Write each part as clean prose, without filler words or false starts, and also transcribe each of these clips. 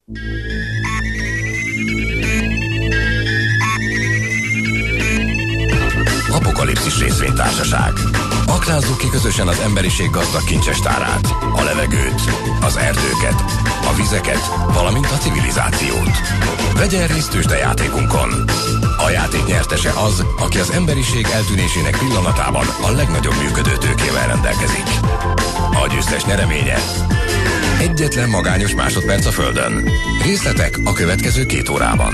Apokalipszis részvénytársaság. Aknázzuk ki közösen az emberiség gazdag kincsestárát, a levegőt, az erdőket, a vizeket, valamint a civilizációt. Vegyen részt tőzsdejátékunkon. A játék nyertese az, aki az emberiség eltűnésének pillanatában a legnagyobb működő tőkével rendelkezik. A győztes nyereménye egyetlen magányos másodperc a Földön. Részletek a következő 2 órában.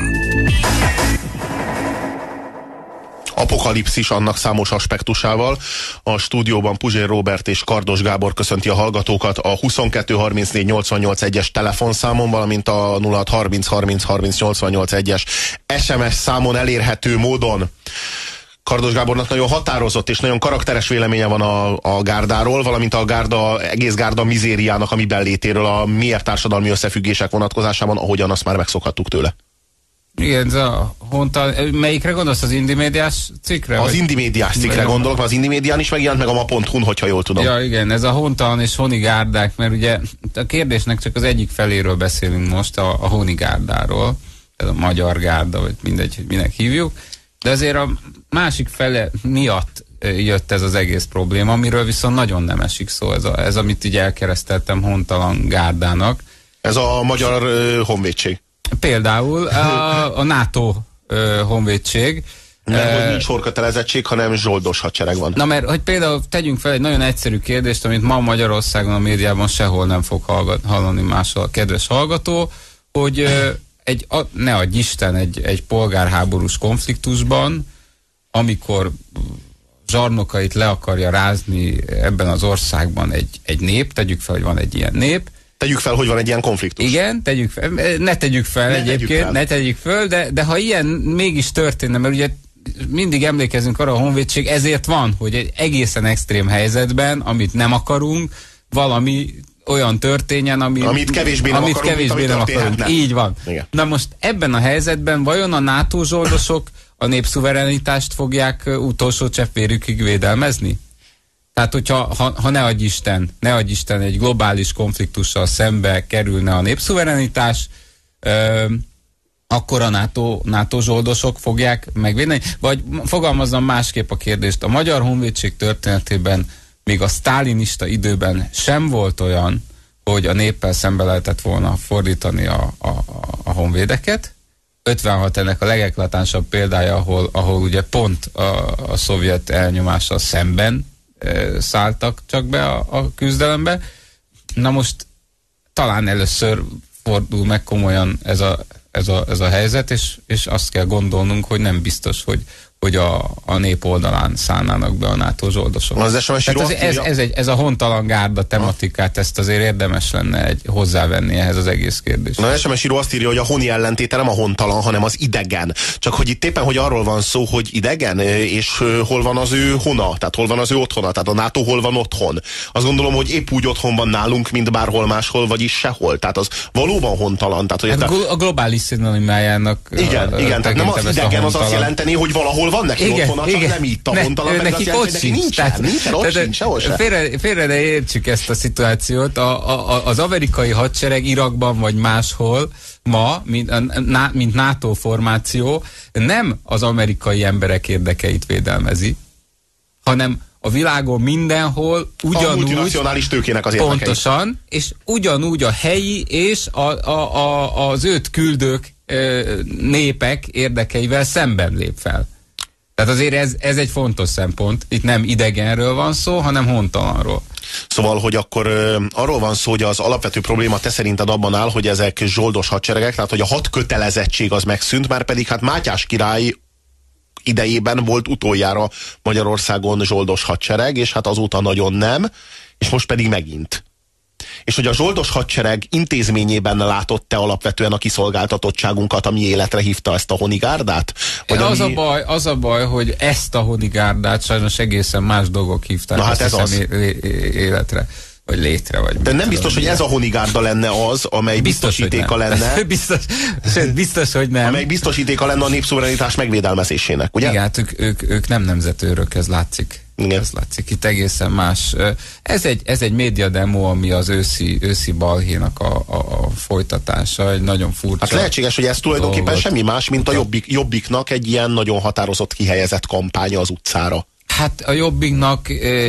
Apokalipszis annak számos aspektusával. A stúdióban Puzsér Róbert és Kardos Gábor köszönti a hallgatókat a 22 34 88 1-es telefonszámon, valamint a 06 30 30 30 88 1-es SMS számon elérhető módon. Kardos Gábornak nagyon határozott és nagyon karakteres véleménye van a gárdáról, valamint egész gárda mizériának a miben létéről, a miért társadalmi összefüggések vonatkozásában, ahogyan azt már megszokhattuk tőle. Igen, ez a hontalan, melyikre gondolsz, az Indimédiás cikkre? Az Indimédiás cikkre gondolok, mert az Indimédián is megjelent, meg a ma.hu-n, hogyha jól tudom. Ja, igen, ez a hontalan és honigárdák, mert ugye a kérdésnek csak az egyik feléről beszélünk most, a honigárdáról, ez a magyar gárda, vagy mindegy, hogy minek hívjuk, de azért a másik fele miatt jött ez az egész probléma, amiről viszont nagyon nem esik szó, ez amit így elkereszteltem hontalan gárdának. Ez a magyar honvédség. Például a NATO honvédség. Nem, hogy nincs sorkötelezettség, hanem zsoldos hadsereg van. Na mert, hogy például tegyünk fel egy nagyon egyszerű kérdést, amit ma Magyarországon a médiában sehol nem fog hallani máshol a kedves hallgató, hogy ne adj Isten egy polgárháborús konfliktusban, amikor zsarnokait le akarja rázni ebben az országban egy nép, tegyük fel, hogy van egy ilyen nép. Tegyük fel, hogy van egy ilyen konfliktus. Igen, ne tegyük fel egyébként, ne tegyük fel, de ha ilyen mégis történne, mert ugye mindig emlékezünk arra, a honvédség ezért van, hogy egy egészen extrém helyzetben, amit nem akarunk, valami olyan történjen, amit kevésbé nem akarunk. Így van. Igen. Na most ebben a helyzetben vajon a NATO zsoldosok a népszuverenitást fogják utolsó cseppvérükig védelmezni? Tehát, hogyha ne adj Isten egy globális konfliktussal szembe kerülne a népszuverenitás, akkor a NATO zsoldosok fogják megvédeni? Vagy fogalmazzam másképp a kérdést. A magyar honvédség történetében még a sztálinista időben sem volt olyan, hogy a néppel szembe lehetett volna fordítani a honvédeket. 56 ennek a legeklatánsabb példája, ahol ugye pont a szovjet elnyomással szemben szálltak csak be a küzdelembe. Na most talán először fordul meg komolyan ez a helyzet, és azt kell gondolnunk, hogy nem biztos, hogy a nép oldalán szállnának be a NATO zsoldosok. Ez a hontalan gárda tematikát, ezt azért érdemes lenne hozzávenni ehhez az egész kérdéshez. Na, SMS író azt írja, hogy a honi ellentéte nem a hontalan, hanem az idegen. Csak hogy itt éppen, hogy arról van szó, hogy idegen, és hol van az ő hona, tehát hol van az ő otthona, tehát a NATO hol van otthon. Azt gondolom, hogy épp úgy otthon van nálunk, mint bárhol máshol, vagyis sehol. Tehát az valóban hontalan. Tehát, hogy a globális szinonimájának. Igen, tehát nem az idegen, az azt jelenteni, hogy valahol van neki otthona, csak nem itt a hontalan, meg azt jelenti, neki nincsen, ott sincs, sehol sem. Félre ne értsük ezt a szituációt. Az amerikai hadsereg Irakban vagy máshol ma, mint NATO formáció, nem az amerikai emberek érdekeit védelmezi, hanem a világon mindenhol ugyanúgy, a multinacionális tőkének az érdekeit. Pontosan, és ugyanúgy a helyi és az őt küldők népek érdekeivel szemben lép fel. Tehát azért ez egy fontos szempont. Itt nem idegenről van szó, hanem hontalanról. Szóval, hogy akkor arról van szó, hogy az alapvető probléma te szerinted abban áll, hogy ezek zsoldos hadseregek, tehát hogy a hadkötelezettség az megszűnt, már pedig hát Mátyás király idejében volt utoljára Magyarországon zsoldos hadsereg, és hát azóta nagyon nem, és most pedig megint. És hogy a zsoldos hadsereg intézményében látott te alapvetően a kiszolgáltatottságunkat, ami életre hívta ezt a honigárdát? Az a baj, hogy ezt a honigárdát sajnos egészen más dolgok hívták. Na hát ez az. Életre. Vagy létre, vagy... De nem biztos, hogy ez a honigárda lenne az, amely biztosítéka lenne. Biztos, hogy nem. Amely biztosítéka lenne a népszuverenitás megvédelmezésének, ugye? Igen, hát ők nem nemzetőrök, ez látszik. Igen. Ez látszik itt egészen más. Ez egy média demo, ami az őszi balhénak a folytatása, egy nagyon furcsa. Hát lehetséges, hogy ez tulajdonképpen dolgot. Semmi más, mint a Jobbiknak egy ilyen nagyon határozott kihelyezett kampánya az utcára. Hát a Jobbiknak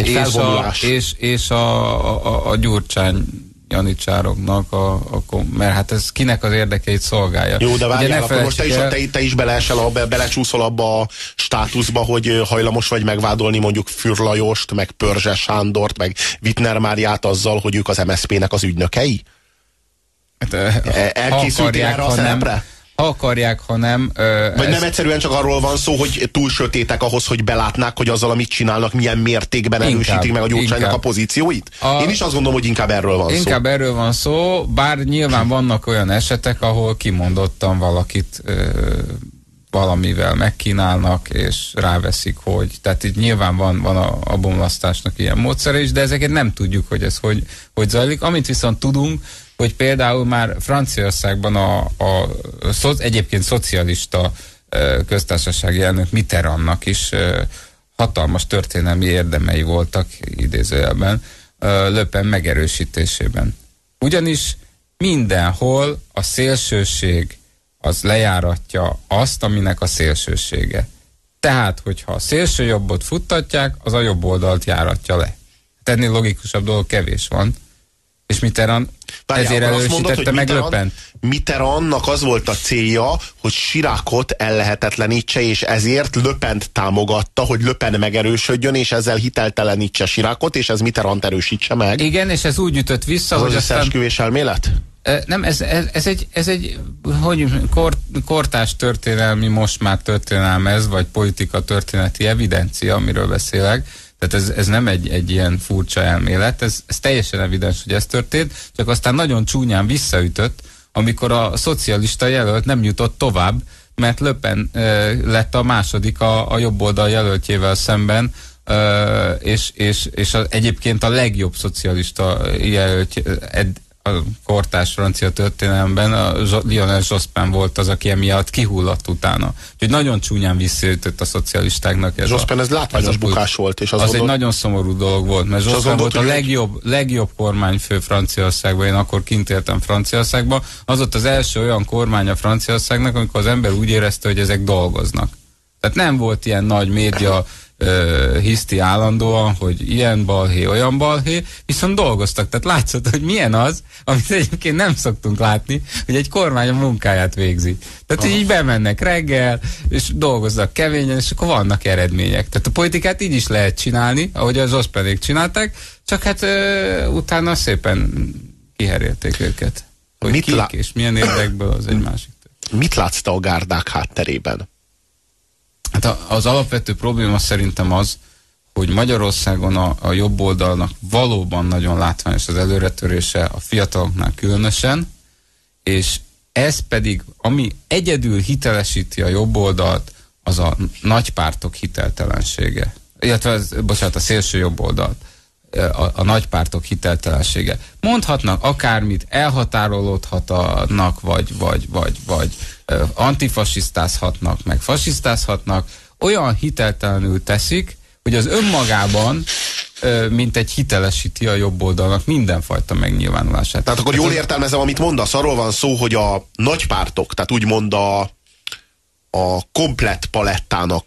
és a Gyurcsány janicsároknak, mert hát ez kinek az érdekeit szolgálja. Jó, de várjál, akkor most te is belecsúszol abba a státuszba, hogy hajlamos vagy megvádolni mondjuk Fürr Lajost, meg Pörzse Sándort, meg Wittner Máriát azzal, hogy ők az MSZP-nek az ügynökei? Hát, elkészültél erre a szerepre? Ha akarják, ha nem... Vagy nem egyszerűen csak arról van szó, hogy túl sötétek ahhoz, hogy belátnák, hogy azzal, amit csinálnak, milyen mértékben erősítik meg a Gyurcsánynak a pozícióit? Én is azt gondolom, hogy inkább erről van szó. Inkább erről van szó, bár nyilván vannak olyan esetek, ahol kimondottan valakit valamivel megkínálnak, és ráveszik, hogy... Tehát itt nyilván van a bomlasztásnak ilyen módszere is, de ezeket nem tudjuk, hogy ez hogy zajlik. Amit viszont tudunk, hogy például már Franciaországban egyébként szocialista köztársasági elnök Mitterrandnak is hatalmas történelmi érdemei voltak idézőjelben Le Pen megerősítésében. Ugyanis mindenhol a szélsőség az lejáratja azt, aminek a szélsősége. Tehát, hogyha a szélső jobbot futtatják, az a jobb oldalt járatja le. Ennél logikusabb dolog kevés van. És Mitterrand ezért erősítette meg Le Pent. Mitterrandnak az volt a célja, hogy Chiracot ellehetetlenítse, és ezért Le Pent támogatta, hogy Le Pen megerősödjön, és ezzel hiteltelenítse Chiracot, és ez Mitterrand erősítse meg. Igen, és ez úgy ütött vissza, hogy aztán... összeesküvés elmélet? Nem, ez egy kortárs történelmi, most már történelmez, vagy politika történeti evidencia, amiről beszélek. Tehát ez nem egy ilyen furcsa elmélet, ez teljesen evidens, hogy ez történt, csak aztán nagyon csúnyán visszaütött, amikor a szocialista jelölt nem jutott tovább, mert Le Pen lett a második a jobb oldal jelöltjével szemben, és egyébként a legjobb szocialista jelölt a kortárs francia történelemben, a Lionel Jospin volt az, aki emiatt kihullott utána. Úgyhogy nagyon csúnyán visszaütött a szocialistáknak. Jospin ez látványos bukás volt. És az egy nagyon szomorú dolog volt, mert Jospin volt a legjobb kormányfő Franciaországban. Én akkor kint éltem Franciaországban. Az ott az első olyan kormány a Franciaországnak, amikor az ember úgy érezte, hogy ezek dolgoznak. Tehát nem volt ilyen nagy média hiszti állandóan, hogy ilyen balhé, olyan balhé, viszont dolgoztak. Tehát látszott, hogy milyen az, amit egyébként nem szoktunk látni, hogy egy kormány a munkáját végzi. Tehát így bemennek reggel, és dolgoznak keményen, és akkor vannak eredmények. Tehát a politikát így is lehet csinálni, ahogy az Ospenék csinálták, csak hát utána szépen kiherélték őket. Hogy kik és milyen érdekből, az egy másik. Mit látsz te a gárdák hátterében? Hát az alapvető probléma szerintem az, hogy Magyarországon a jobb oldalnak valóban nagyon látványos az előretörése, a fiataloknál különösen, és ez pedig, ami egyedül hitelesíti a jobb oldalt, az a nagypártok hiteltelensége. Illetve, a szélső jobb oldalt. A nagypártok hiteltelensége. Mondhatnak akármit, elhatárolódhatnak, vagy antifasisztázhatnak, meg fasisztázhatnak, olyan hiteltelenül teszik, hogy az önmagában mint egy hitelesíti a jobb oldalnak mindenfajta megnyilvánulását. Tehát akkor jól értelmezem, amit mondasz, arról van szó, hogy a nagypártok, tehát úgymond a komplett palettának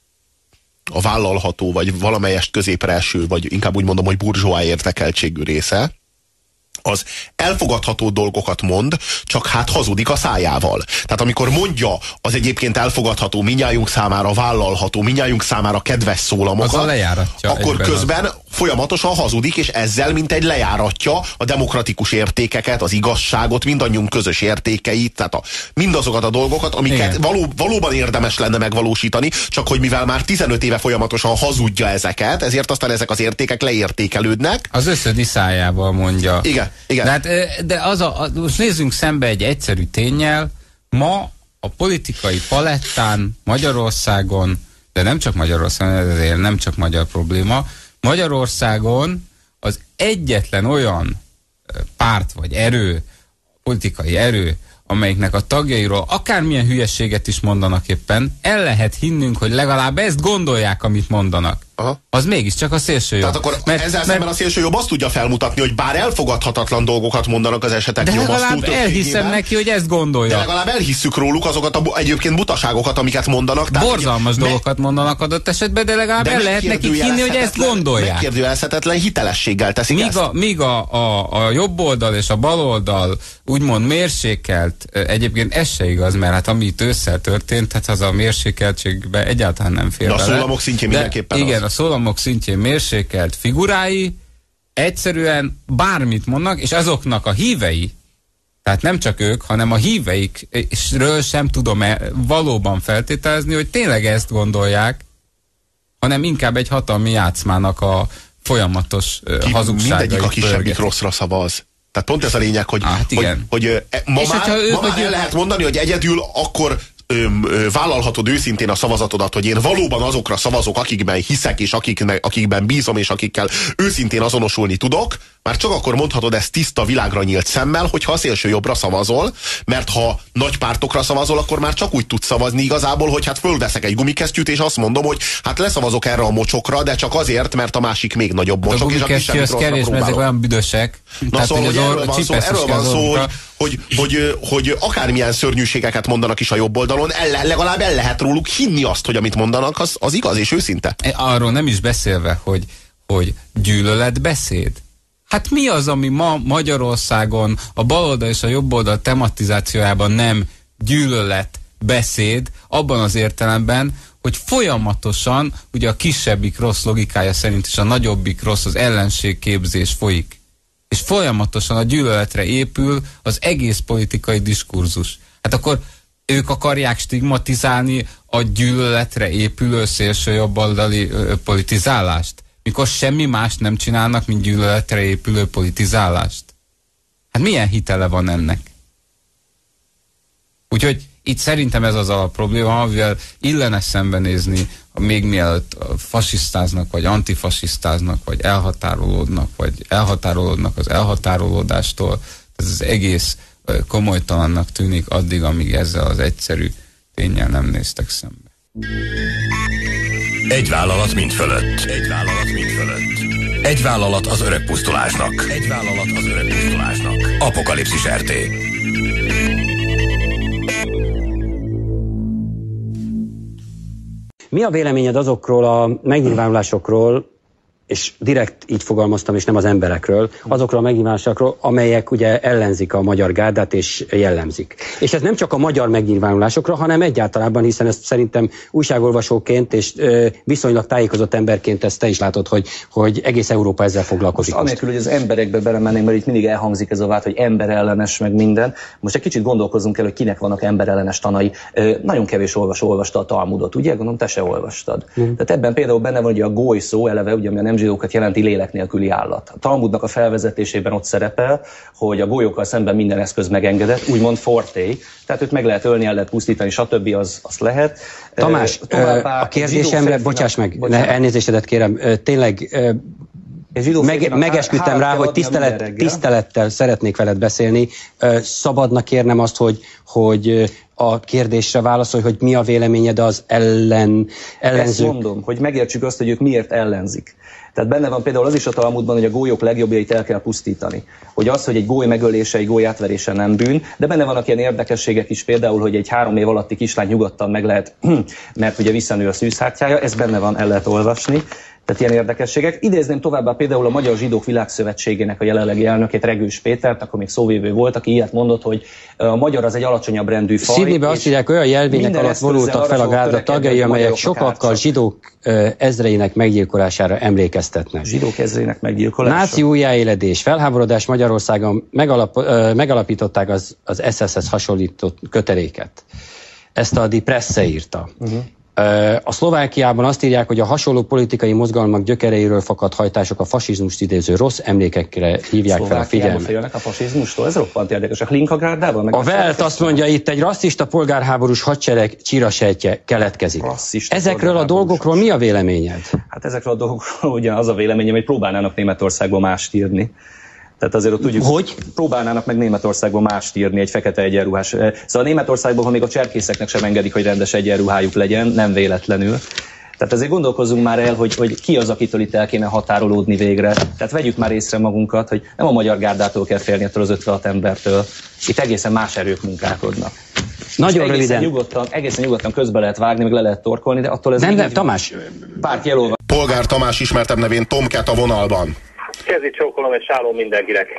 a vállalható, vagy valamelyest középre eső, vagy inkább úgy mondom, hogy burzsóá érdekeltségű része, az elfogadható dolgokat mond, csak hát hazudik a szájával. Tehát amikor mondja az egyébként elfogadható, minnyájunk számára vállalható, minnyájunk számára kedves szólamokat, akkor közben folyamatosan hazudik, és ezzel mintegy lejáratja a demokratikus értékeket, az igazságot, mindannyiunk közös értékeit, tehát mindazokat a dolgokat, amiket valóban érdemes lenne megvalósítani, csak hogy mivel már 15 éve folyamatosan hazudja ezeket, ezért aztán ezek az értékek leértékelődnek. Az összödi szájával mondja. Igen. De most nézzünk szembe egy egyszerű ténnyel. Ma a politikai palettán Magyarországon, de nem csak Magyarországon, ezért nem csak magyar probléma, Magyarországon az egyetlen olyan párt vagy erő, politikai erő, amelyiknek a tagjairól akármilyen hülyeséget is mondanak éppen, el lehet hinnünk, hogy legalább ezt gondolják, amit mondanak. az mégiscsak a szélsőjobb. Tehát akkor ezzel szemben a szélsőjobb azt tudja felmutatni, hogy bár elfogadhatatlan dolgokat mondanak az esetek de nyomasztó legalább elhiszem neki, hogy ezt gondolja. De legalább elhisszük róluk azokat egyébként butaságokat, amiket mondanak. Tehát, borzalmas dolgokat mondanak adott esetben, de legalább el lehet nekik hinni, hogy ezt gondolják. Megkérdőjelezhetetlen hitelességgel teszik ezt. Míg a jobb oldal és a bal oldal úgymond mérsékelt, egyébként ez se igaz, mert hát ami itt ősszel történt, hát az a mérsékeltségbe egyáltalán nem fér bele. A szólamok szintjén mindenképpen igen, a szólamok szintjén mérsékelt figurái egyszerűen bármit mondnak, és azoknak a hívei, tehát nem csak ők, hanem a híveikről sem tudom valóban feltételezni, hogy tényleg ezt gondolják, hanem inkább egy hatalmi játszmának a folyamatos hazugságait. Mindegyik a kisebbik rosszra szavaz. Tehát pont ez a lényeg, hogy ma már el lehet mondani, hogy egyedül akkor vállalhatod őszintén a szavazatodat, hogy én valóban azokra szavazok, akikben hiszek, és akikben bízom, és akikkel őszintén azonosulni tudok, már csak akkor mondhatod ezt tiszta, világra nyílt szemmel, hogyha a szélső jobbra szavazol, mert ha nagy pártokra szavazol, akkor már csak úgy tudsz szavazni igazából, hogy hát fölveszek egy gumikesztyűt, és azt mondom, hogy hát leszavazok erre a mocsokra, de csak azért, mert a másik még nagyobb mocsok, és a kisebbik rosszra kevés, mert ezek olyan büdösek. Na szóval, hogy erről van szó, hogy akármilyen szörnyűségeket mondanak is a jobb oldalon, legalább el lehet róluk hinni azt, hogy amit mondanak, az igaz és őszinte. Arról nem is beszélve, hogy gyűlöletbeszéd. Hát mi az, ami ma Magyarországon a baloldal és a jobboldal tematizációjában nem gyűlöletbeszéd, abban az értelemben, hogy folyamatosan ugye a kisebbik rossz logikája szerint is a nagyobbik rossz, az ellenségképzés folyik. És folyamatosan a gyűlöletre épül az egész politikai diskurzus. Hát akkor ők akarják stigmatizálni a gyűlöletre épülő szélsőjobboldali politizálást, mikor semmi más nem csinálnak, mint gyűlöletre épülő politizálást. Hát milyen hitele van ennek? Úgyhogy itt szerintem ez az a probléma, amivel illene szembenézni, még mielőtt fasisztáznak, vagy antifasisztáznak, vagy elhatárolódnak az elhatárolódástól. Ez az egész komolytalannak tűnik addig, amíg ezzel az egyszerű ténnyel nem néztek szembe. Egy vállalat mind fölött. Egy vállalat mind fölött. Egy vállalat az öreg pusztulásnak. Egy vállalat az öreg pusztulásnak. Apokalipszis RT. Mi a véleményed azokról a megnyilvánulásokról, és direkt így fogalmaztam, és nem az emberekről, azokról a megnyilvánulásokról, amelyek ugye ellenzik a magyar gárdát és jellemzik. És ez nem csak a magyar megnyilvánulásokra, hanem egyáltalában, hiszen ezt szerintem újságolvasóként és viszonylag tájékozott emberként ezt te is látod, hogy egész Európa ezzel foglalkozik. Most anélkül, hogy az emberekbe belemenném, mert itt mindig elhangzik ez a vád, hogy emberellenes meg minden. Most egy kicsit gondolkozzunk el, hogy kinek vannak emberellenes tanai. Nagyon kevés olvasó olvasta a Talmudot, ugye? Gondolom, te se olvastad. Tehát ebben például benne van, hogy a góly szó eleve, ugye, ami a nem zsidókat jelenti lélek nélküli állat. A Talmudnak a felvezetésében ott szerepel, hogy a gólyokkal szemben minden eszköz megengedett, úgymond forté, tehát őt meg lehet ölni, el lehet pusztítani, stb. Azt lehet. Tamás, a kérdésemre, bocsáss meg, elnézésedet kérem, tényleg megesküdtem rá, hogy tisztelettel szeretnék veled beszélni. Szabadna kérnem azt, hogy a kérdésre válaszolj, hogy mi a véleményed az ellenzők. Ezt mondom, hogy megértsük azt, hogy ők miért ellenzik. Tehát benne van például az is a Talmudban, hogy a gólyok legjobbjait el kell pusztítani. Hogy az, hogy egy góly megölése, egy góly átverése nem bűn, de benne vannak ilyen érdekességek is, például, hogy egy 3 év alatti kislány nyugodtan meg lehet, mert ugye visszanő a szűzhártyája, ez benne van, el lehet olvasni. Tehát ilyen érdekességek. Idézném továbbá például a Magyar Zsidók Világszövetségének a jelenlegi elnökét, Regős Pétert, akkor még szóvivő volt, aki ilyet mondott, hogy a magyar az egy alacsonyabb rendű faj. Szidnibe azt írják, olyan jelvények alatt vonultak fel a gárda tagjai, amelyek sokakkal zsidók ezreinek meggyilkolására emlékeztetnek. Zsidók ezreinek meggyilkolására. Náci újjáéledés, felháborodás Magyarországon megalapították az SS-hez hasonlított köteléket. Ezt a Die Presse írta. A Szlovákiában azt írják, hogy a hasonló politikai mozgalmak gyökereiről fakadt hajtások a fasizmust idéző rossz emlékekre hívják fel a figyelmet. Félnek a fasizmustól? Ez roppant érdekes. A Hlinka-gárdában? A Welt azt mondja itt, egy rasszista polgárháborús hadsereg csirasejtje keletkezik. Ezekről a dolgokról mi a véleményed? Hát ezekről a dolgokról ugye az a véleményem, hogy próbálnának Németországban mást írni. Tehát azért ott tudjuk, hogy próbálnának meg Németországban mást írni, egy fekete egyenruhás. Szóval Németországban, ha még a cserkészeknek sem engedik, hogy rendes egyenruhájuk legyen, nem véletlenül. Tehát ezért gondolkozzunk már el, hogy ki az, akitől itt el kéne határolódni végre. Tehát vegyük már észre magunkat, hogy nem a Magyar Gárdától kell félni, ettől az 56 embertől. Itt egészen más erők munkálkodnak. Nagyon röviden. Egészen nyugodtan közbe lehet vágni, meg le lehet torkolni, de attól ez nem, Tamás. Bárki elolva. Polgár Tamás, ismertebb nevén Tomcat a vonalban. Kezi csókolom, és sálom mindenkinek.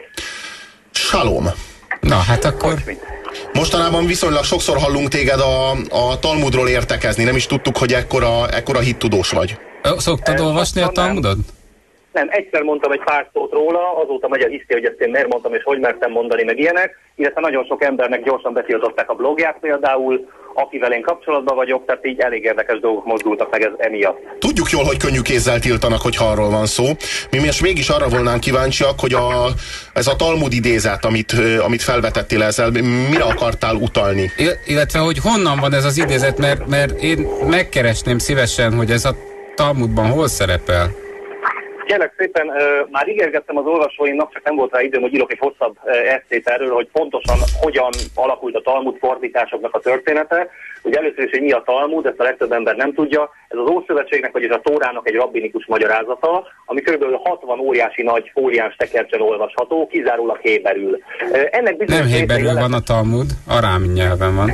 Salom. Na, hát akkor... Mostanában viszonylag sokszor hallunk téged a Talmudról értekezni. Nem is tudtuk, hogy ekkora hittudós vagy. Szoktad olvasni a Talmudot? Nem, egyszer mondtam egy pár szót róla, azóta megy a hiszti, hogy ezt én miért mondtam, és hogy mertem mondani, meg ilyenek. Illetve nagyon sok embernek gyorsan betiltották a blogját például, akivel én kapcsolatban vagyok, tehát így elég érdekes dolgok mozdultak meg ez emiatt. Tudjuk jól, hogy könnyű kézzel tiltanak, hogyha arról van szó. Mi most mégis arra volnánk kíváncsiak, hogy ez a Talmud idézet, amit felvetettél ezzel, mire akartál utalni? Illetve, hogy honnan van ez az idézet, mert én megkeresném szívesen, hogy ez a Talmudban hol szerepel. Kérlek szépen, már ígérgettem az olvasóimnak, csak nem volt rá időm, hogy írok egy hosszabb esszét erről, hogy pontosan hogyan alakult a Talmud fordításoknak a története. Ugye először is, hogy mi a Talmud, ezt a legtöbb ember nem tudja. Ez az Ószövetségnek, vagyis a Tórának egy rabbinikus magyarázata, ami kb. 60 óriási nagy fóliás tekercsen olvasható, kizárólag héberül. Nem héberül van a Talmud, arám nyelven van.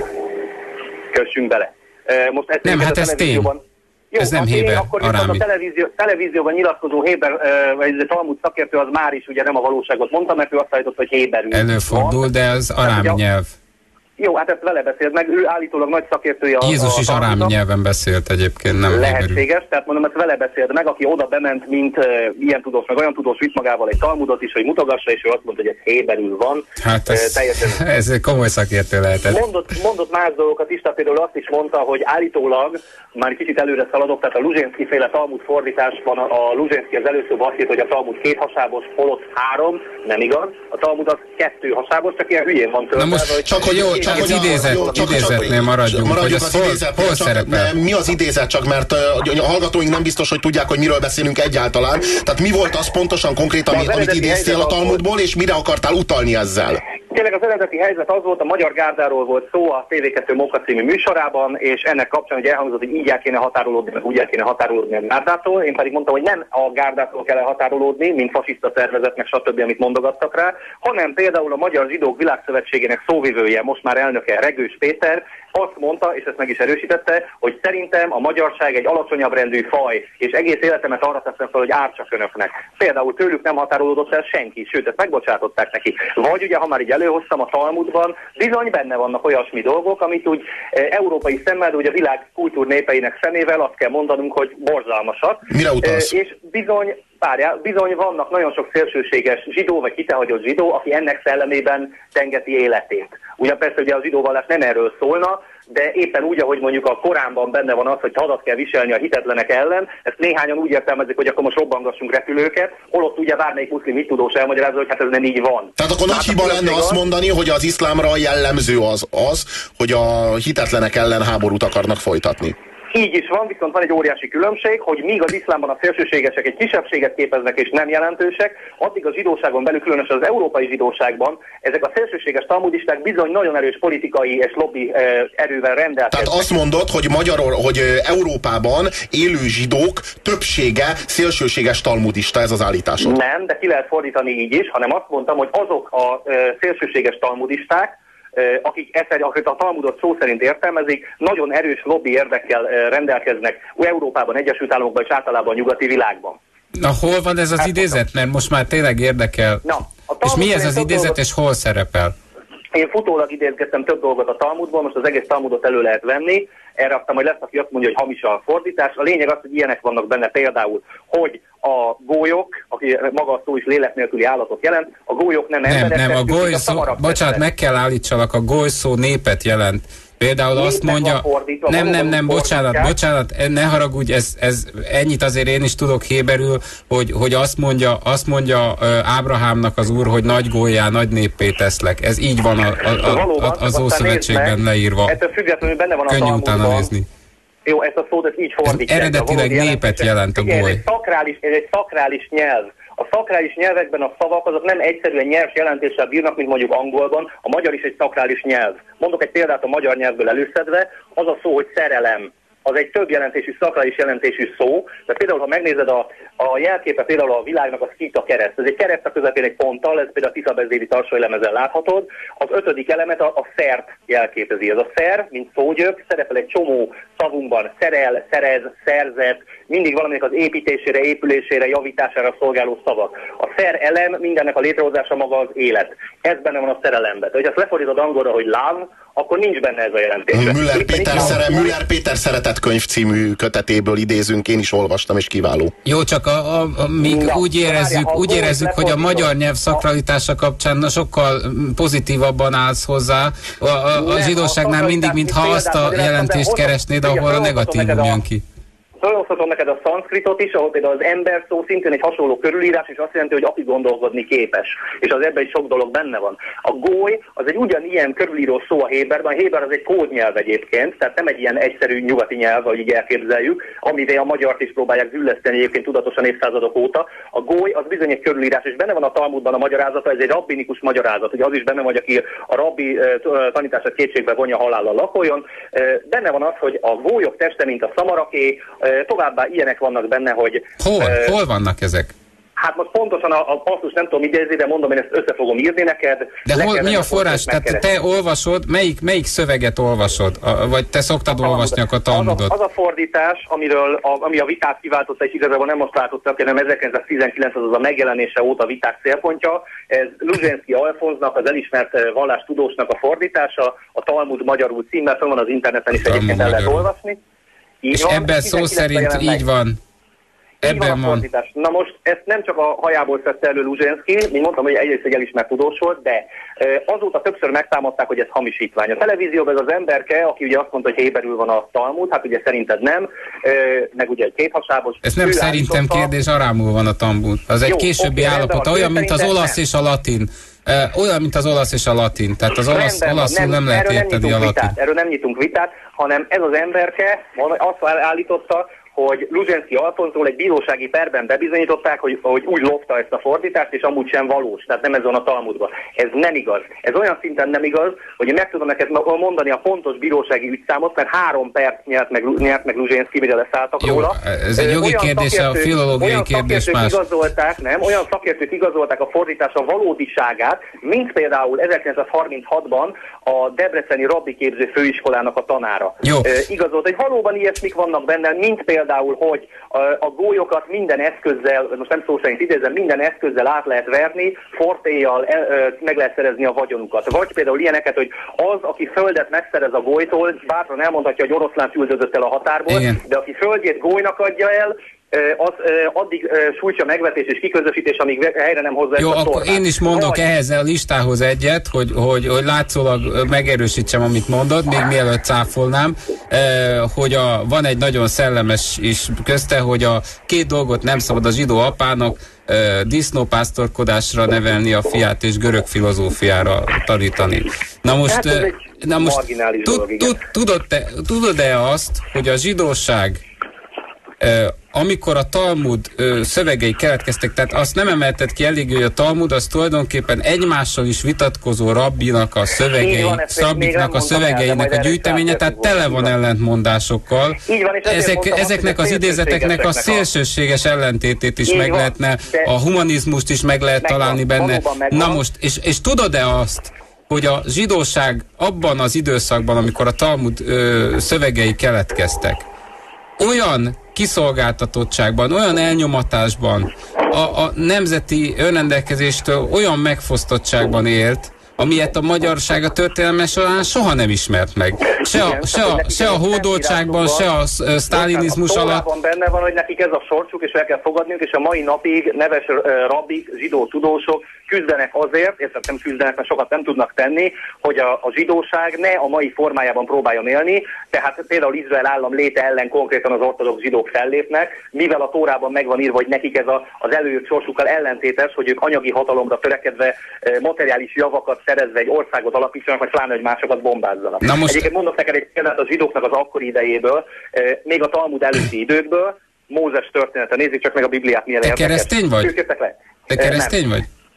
Kössünk bele. Most ezt nem, hát ez tény. Jó, ez nem héber, akkor viszont a televízióban nyilatkozó héber, vagy Talmud szakértő az már is ugye nem a valóságot mondta, mert ő azt állított, hogy héberül. Előfordul, van. De az arámi nyelv. Jó, hát ezt vele beszélt meg, ő állítólag nagy szakértője Jézus is arámi nyelven beszélt egyébként, nem lehetséges, héberül. Tehát mondom, ezt vele beszélt meg, aki oda bement, mint ilyen tudós, meg olyan tudós, vitt magával egy Talmudot is, hogy mutogassa, és ő azt mondta, hogy ez héberül van. Hát ez komoly szakértő lehetett. Mondott más dolgokat is, tehát például azt is mondta, hogy állítólag, már kicsit előre szaladok, tehát a Luzsénszky féle Talmud fordításban a Luzsénszky az először azt írt, hogy a Talmud 2 hasábos, holott 3, nem igaz. A Talmud az 2 hasábos, csak ilyen hülyén van tőle. Na most csak az idézetnél maradjunk, hogy az hol szerepel. Mi az idézet, csak mert a hallgatóink nem biztos, hogy tudják, hogy miről beszélünk egyáltalán. Tehát mi volt az pontosan konkrétan, amit idéztél a Talmudból, és mire akartál utalni ezzel? Tényleg az eredeti helyzet az volt, a Magyar Gárdáról volt szó a TV2 Móka című műsorában, és ennek kapcsán ugye elhangzott, hogy így el kéne határolódni, meg úgy el kéne határolódni a Gárdától. Én pedig mondtam, hogy nem a Gárdától kell határolódni, mint fasiszta szervezetnek, stb., amit mondogattak rá, hanem például a Magyar Zsidók Világszövetségének szóvivője, most már elnöke Regős Péter, azt mondta, és ezt meg is erősítette, hogy szerintem a magyarság egy alacsonyabb rendű faj, és egész életemet arra teszem fel, hogy ártsak önöknek. Például tőlük nem határolódott el senki, sőt, ezt megbocsátották neki. Vagy ugye, ha már így előhoztam a Talmudban, bizony benne vannak olyasmi dolgok, amit úgy európai szemmel, de ugye a világ kultúrnépeinek szemével azt kell mondanunk, hogy borzalmasak. Mire utalsz? És bizony vannak nagyon sok szélsőséges zsidó, vagy hitehagyott zsidó, aki ennek szellemében tengeti életét. Ugye persze ugye a zsidóvallás nem erről szólna, de éppen úgy, ahogy mondjuk a Koránban benne van az, hogy hadat kell viselni a hitetlenek ellen, ezt néhányan úgy értelmezik, hogy akkor most robbangassunk repülőket, holott ugye bármelyik muszlim hittudós elmagyarázza, hogy hát ez nem így van. Tehát akkor nagy hiba lenne azt mondani, hogy az iszlámra jellemző az, hogy a hitetlenek ellen háborút akarnak folytatni. Így is van, viszont van egy óriási különbség, hogy míg az iszlámban a szélsőségesek egy kisebbséget képeznek és nem jelentősek, addig a zsidóságon belül, különösen az európai zsidóságban, ezek a szélsőséges talmudisták bizony nagyon erős politikai és lobby erővel rendelkeznek. Tehát azt mondod, hogy hogy Európában élő zsidók többsége szélsőséges talmudista, ez az állításod? Nem, de ki lehet fordítani így is, hanem azt mondtam, hogy azok a szélsőséges talmudisták, akik a Talmudot szó szerint értelmezik, nagyon erős lobby érdekkel rendelkeznek Európában, Egyesült Államokban és általában a nyugati világban. Na hol van ez az idézet? Mert most már tényleg érdekel. És mi ez az idézet, és hol szerepel? Én futólag idézgettem több dolgot a Talmudból, most az egész Talmudot elő lehet venni. Erre aztán majd lesz, aki azt mondja, hogy hamis a fordítás. A lényeg az, hogy ilyenek vannak benne például, hogy a gólyok, aki maga a szó is lélek nélküli állatot jelent, a gólyok nem emberek. Nem, a góly szó, bocsánat, meg kell állítsalak, a góly szó népet jelent. Például azt mondja, nem, bocsánat, ne haragudj, ez ennyit azért én is tudok héberül, hogy azt mondja Ábrahámnak az Úr, hogy nagy gólyá, nagy néppé teszlek. Ez így van az Ószövetségben leírva. Ettől függetlenül benne van a Könnyű utána nézni. Jó, ezt a szót így fordítják. Eredetileg népet jelent a góly. Ez egy szakrális nyelv. A szakrális nyelvekben a szavak azok nem egyszerűen nyelv jelentéssel bírnak, mint mondjuk angolban, a magyar is egy szakrális nyelv. Mondok egy példát a magyar nyelvből előszedve, az a szó, hogy szerelem. az egy több jelentésű, szakrális jelentésű szó. Tehát például, ha megnézed a jelképe például a világnak a szita kereszt. Ez egy kereszt a közepén egy ponttal, ez például a Tisza-Bezéri tarsajlemezen láthatod. Az 5. elemet a szert jelképezi. Ez a szer, mint szógyök, szerepel egy csomó szavunkban, szerel, szerez, szerzet, mindig valaminek az építésére, épülésére, javítására szolgáló szavak. A szer elem, mindennek a létrehozása maga az élet. Ez benne van a szerelemben. De hogyha ezt lefordítod angolra, hogy love, akkor nincs benne ez a jelentés. Müller Péter Szeretetkönyv című kötetéből idézünk, én is olvastam, és kiváló. Jó, csak míg úgy érezzük, hogy a magyar nyelv szakralitása kapcsán sokkal pozitívabban állsz hozzá. A zsidóságnál mindig, mintha azt a jelentést keresnéd, ahol a negatívum jön ki. Felhozhatom neked a szanszkritot is, ahol például az ember szó szintén egy hasonló körülírás, és azt jelenti, hogy aki gondolkodni képes. És az ebben is sok dolog benne van. A góly az egy ugyanilyen körülíró szó a héberben. A héber az egy kódnyelv egyébként, tehát nem egy ilyen egyszerű nyugati nyelv, ahogy így elképzeljük, amivel a magyart is próbálják zülleszteni egyébként tudatosan évszázadok óta. A góly az bizony egy körülírás, és benne van a Talmudban a magyarázata, ez egy rabbinikus magyarázat. Ugye az is benne van, hogy aki a rabbi tanítását kétségbe vonja, halállal lakoljon. Benne van az, hogy a gólyok teste, mint a szamaraké, továbbá ilyenek vannak benne, hogy... Hol vannak ezek? Hát most pontosan a passzus nem tudom idézni, de mondom, én ezt össze fogom írni neked. De mi a forrás? Tehát te olvasod, melyik szöveget olvasod? Vagy te szoktad olvasni a Talmudot? Az a fordítás, ami a vitát kiváltotta, és igazából nem most váltottak, hanem 1919 az a megjelenése óta viták célpontja. Ez Luzsénszky Alfonznak, az elismert vallástudósnak a fordítása, a Talmud magyarul címmel, fel van az interneten is egyébként el lehet olvasni. És ebben szó szerint így van. Ebben van. Na most ezt nem csak a hajából szedte elő Luzsénszky, mint mondtam, hogy egyrészt egy elismert tudós volt, de azóta többször megtámadták, hogy ez hamisítvány. A televízióban ez az emberke, aki ugye azt mondta, hogy héberül van a Talmud, hát ugye szerinted nem, meg ugye egy kéthasábos. Ez nem szerintem kérdés, arámul van a Talmud. Az egy későbbi állapota, olyan, mint az olasz és a latin. Olyan, mint az olasz és a latin. Tehát az olaszul nem lehet érteni a latin. Erről nem nyitunk vitát, hanem ez az emberke azt állította, hogy Luzsénszky Alfonzról egy bírósági perben bebizonyították, hogy úgy lopta ezt a fordítást, és amúgy sem valós, tehát nem ez van a Talmudban. Ez nem igaz. Ez olyan szinten nem igaz, hogy én meg tudom neked mondani a pontos bírósági ügyszámot, mert 3 perc nyert meg Luzsénszky, mire leszálltak róla. Ez egy jogi kérdés, a filológiai kérdés más. Olyan szakértők igazolták a fordítás a valódiságát, mint például 1936-ban a debreceni rabbiképző főiskolának a tanára. Igazolt, hogy valóban ilyesmik vannak benne, mint például, hogy a gólyokat minden eszközzel, most nem szó szerint idézem, minden eszközzel át lehet verni, fortéjjal meg lehet szerezni a vagyonukat. Vagy például ilyeneket, hogy az, aki földet megszerez a gólytól, bátran elmondhatja, hogy oroszlán üldözött el a határból, igen, de aki földjét gólynak adja el, az addig sújtja megvetés és kiközösítés, amíg helyre nem hozza ezt a tornát. Akkor én is mondok ehhez a listához egyet, hogy látszólag megerősítsem, amit mondod, még mielőtt cáfolnám, hogy van egy nagyon szellemes is közte, hogy a 2 dolgot nem szabad a zsidó apának, disznópásztorkodásra nevelni a fiát és görög filozófiára tanítani. Na most, tudod-e azt, hogy a zsidóság amikor a Talmud szövegei keletkeztek, tehát azt nem emelted ki elég, hogy a Talmud az tulajdonképpen egymással is vitatkozó rabbinak a szövegei, szabiknak a szövegeinek a gyűjteménye, tehát tele van ellentmondásokkal. Ezeknek az idézeteknek a szélsőséges ellentétét is meg lehetne, a humanizmust is meg lehet találni benne. Na most, és tudod-e azt, hogy a zsidóság abban az időszakban, amikor a Talmud szövegei keletkeztek, olyan kiszolgáltatottságban, olyan elnyomatásban, a nemzeti önrendelkezéstől olyan megfosztottságban élt, amilyet a magyarság a történelme során soha nem ismert meg. Se a hódoltságban, se a sztálinizmus alatt. Benne van, hogy nekik ez a sorsuk, és el kell fogadniuk, és a mai napig neves rabbik, zsidó tudósok küzdenek azért, és nem küzdenek, mert sokat nem tudnak tenni, hogy a zsidóság ne a mai formájában próbáljon élni, tehát például Izrael állam léte ellen konkrétan az ortodox zsidók fellépnek, mivel a Tórában megvan írva, hogy nekik ez az előírt sorsukkal ellentétes, hogy ők anyagi hatalomra törekedve materiális javakat szerezve egy országot alapítsanak, vagy pláne, hogy másokat bombázzanak. Egyébként mondok neked egy példát a zsidóknak az akkori idejéből, még a Talmud előtti időkből, Mózes története, nézzük csak meg a Bibliát, milyen érdekes. Te keresztény vagy? Te keresztény vagy?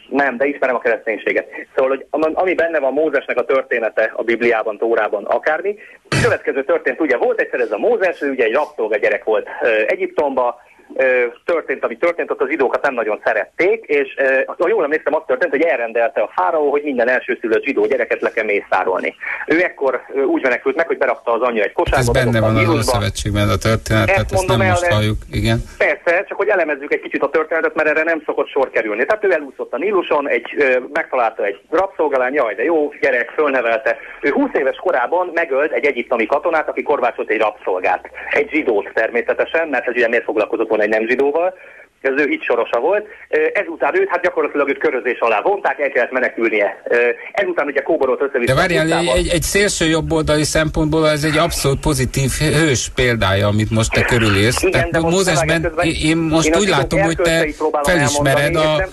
Nem, de ismerem a kereszténységet. Szóval, hogy ami benne van Mózesnek a története a Bibliában, Tórában, akármi, következő történt, ugye volt egyszer ez a Mózes, ő ugye egy rabszolga gyerek volt Egyiptomban, történt, ami történt, ott az zsidókat nem nagyon szerették, és ha jól emlékszem, az történt, hogy elrendelte a fáraó, hogy minden elsőszülött zsidó gyereket le kell mészárolni. Ő ekkor úgy menekült meg, hogy berakta az anyja egy kosárba. Ez benne van az Ószövetségben a történet, tehát ezt nem most halljuk, igen. Persze, csak hogy elemezzük egy kicsit a történetet, mert erre nem szokott sor kerülni. Tehát ő elúszott a Níluson, megtalálta egy rabszolgalány, jaj, de jó, gyerek, fölnevelte. Ő 20 éves korában megölt egy egyiptomi katonát, aki korbácsolt egy rabszolgát. Egy zsidót természetesen, mert ez ugye miért foglalkozott volna egy nem zsidóval, ez ő hitssorosa volt. Ezután őt, hát gyakorlatilag őt körözés alá vonták, el kellett menekülnie. Ezután ugye kóborolt össze-vissza. De várjál, egy szélső jobboldali szempontból ez egy abszolút pozitív hős példája, amit most te körülírsz. Igen, de Mózesben én most úgy látom, hogy te felismered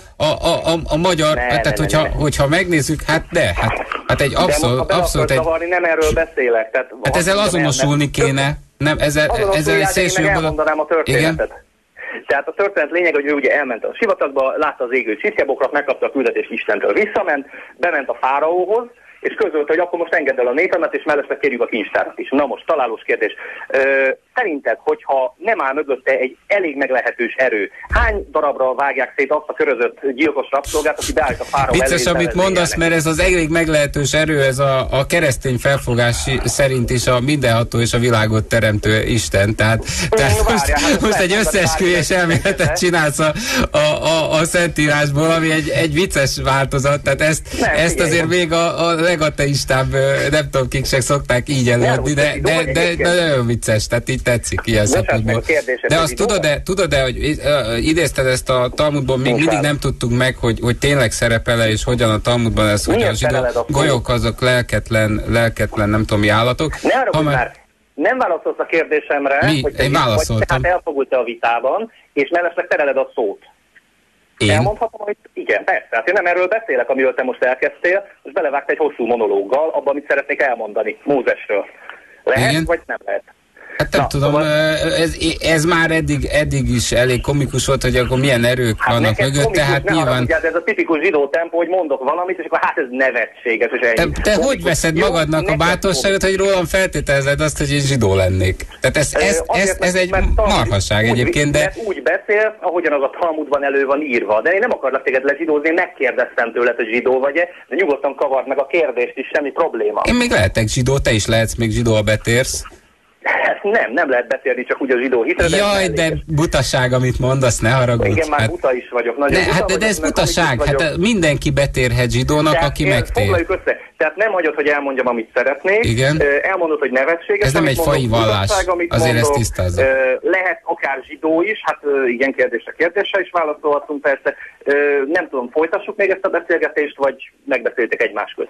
a magyar, tehát hogyha megnézzük, hát egy abszolút egy... Zavarni, nem erről beszélek. Tehát hát ezzel azonosulni kéne. Nem, ezzel egy szélső jobboldali... elmondanám a történetet. Igen? Tehát a történet lényeg, hogy ő ugye elment a sivatagba, látta az égő csiszjabokrat, megkapta a küldetést Istentől, visszament, bement a fáraóhoz, és közölte, hogy akkor most engedd el a népemet, és mellesleg kérjük a kincstárat is. Na most, találós kérdés. Szerinted, hogyha nem áll mögötte egy elég meglehetős erő, hány darabra vágják szét azt a körözött gyilkos rabszolgát, aki beállt a fáraó elé? Vicces, amit mondasz, mert ez az elég meglehetős erő, ez a keresztény felfogás szerint is a mindenható és a világot teremtő Isten. Tehát most egy összeesküvés elméletet csinálsz a Szentírásból, ami egy vicces változat, tehát ezt azért még a legateistább, nem tudom, kik se szokták így előadni, de nagyon vicces, tehát így tetszik ilyen szempontból. De azt tudod-e, hogy idézted ezt a Talmudból, még mindig nem tudtuk meg, hogy tényleg szerepel-e, és hogyan a Talmudban ez, hogy a zsidó golyók azok lelketlen, nem tudom, mi állatok. Nem válaszolsz a kérdésemre, én válaszoltam. Tehát elfogult-e a vitában, és mellesleg tereled a szót. Én? Elmondhatom, hogy igen, persze. Hát én nem erről beszélek, amiről te most elkezdtél, most belevágta egy hosszú monológgal, abban, amit szeretnék elmondani Mózesről. Lehet, igen? Vagy nem lehet? Hát nem tudom, szóval... ez már eddig is elég komikus volt, hogy akkor milyen erők vannak mögött, tehát nyilván... Ez a tipikus zsidó tempó, hogy mondok valamit, és akkor hát ez nevetséges. Te hogy veszed magadnak a bátorságot, hogy rólam feltételezed azt, hogy én zsidó lennék? Tehát ez egy marhasság egyébként, de... Mert úgy beszélsz, ahogyan az a Talmudban elő van írva, de én nem akarlak téged lezsidózni, megkérdeztem tőled, hogy zsidó vagy-e, de nyugodtan kavard meg a kérdést is, semmi probléma. Én még lehetek zsidó, te is lehetsz még zsidó, ha betérsz. Nem lehet beszélni csak úgy a zsidó hitre. Jaj, de butaság, amit mondasz, ne haragudj. Igen, már buta is vagyok. Nagyon de ez butaság, hát mindenki betérhet zsidónak, tehát aki megtér. Foglaljuk össze. Tehát nem hagyod, hogy elmondjam, amit szeretnék. Igen. Elmondod, hogy nevetséges. Ez nem egy faji vallás, azért ezt tisztázza. Lehet akár zsidó is, hát igen, kérdésre is válaszolhatunk persze. Nem tudom, folytassuk még ezt a beszélgetést, vagy megbeszéltek egymás közt?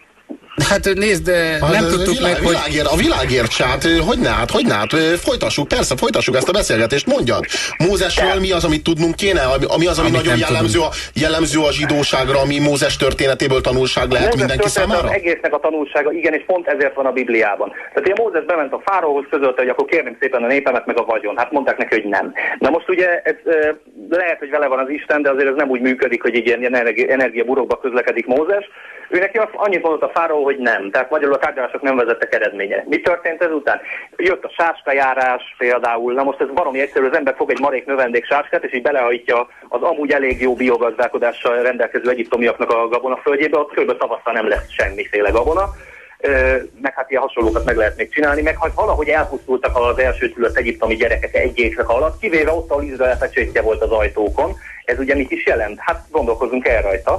Hát nézd, nem tudtuk meg, hogy... A világért sát, hogy ne, folytassuk ezt a beszélgetést, mondjad. Mózesről mi az, amit tudnunk kéne? Mi az, ami nagyon jellemző a zsidóságra, ami Mózes történetéből tanulság lehet Mózes mindenki számára? Az egésznek a tanulsága, igen, és pont ezért van a Bibliában. Tehát ugye Mózes bement a fáraóhoz, közölte, hogy akkor kérném szépen a népemet meg a vagyon. Hát mondták neki, hogy nem. Na most ugye ez lehet, hogy vele van az Isten, de azért ez nem úgy működik, hogy így ilyen energiaburokba közlekedik Mózes. Ő neki annyit mondott a fáraó, hogy nem. Tehát magyarul a tárgyalások nem vezettek eredménye. Mi történt ezután? Jött a sáskajárás például. Na most ez baromi egyszerű, az ember fog egy marék növendék sáskát, és így belehajtja az amúgy elég jó biogazdálkodással rendelkező egyiptomiaknak a gabonaföldjébe, ott kb. Tavasszal nem lesz semmiféle gabona. Meg hát ilyen hasonlókat meg lehet még csinálni, meg hát valahogy elpusztultak az elsőszülött egyiptomi gyerekek egy évek alatt, kivéve ott, ahol Izrael pecsétje volt az ajtókon. Ez ugye mit is jelent? Hát gondolkozunk el rajta.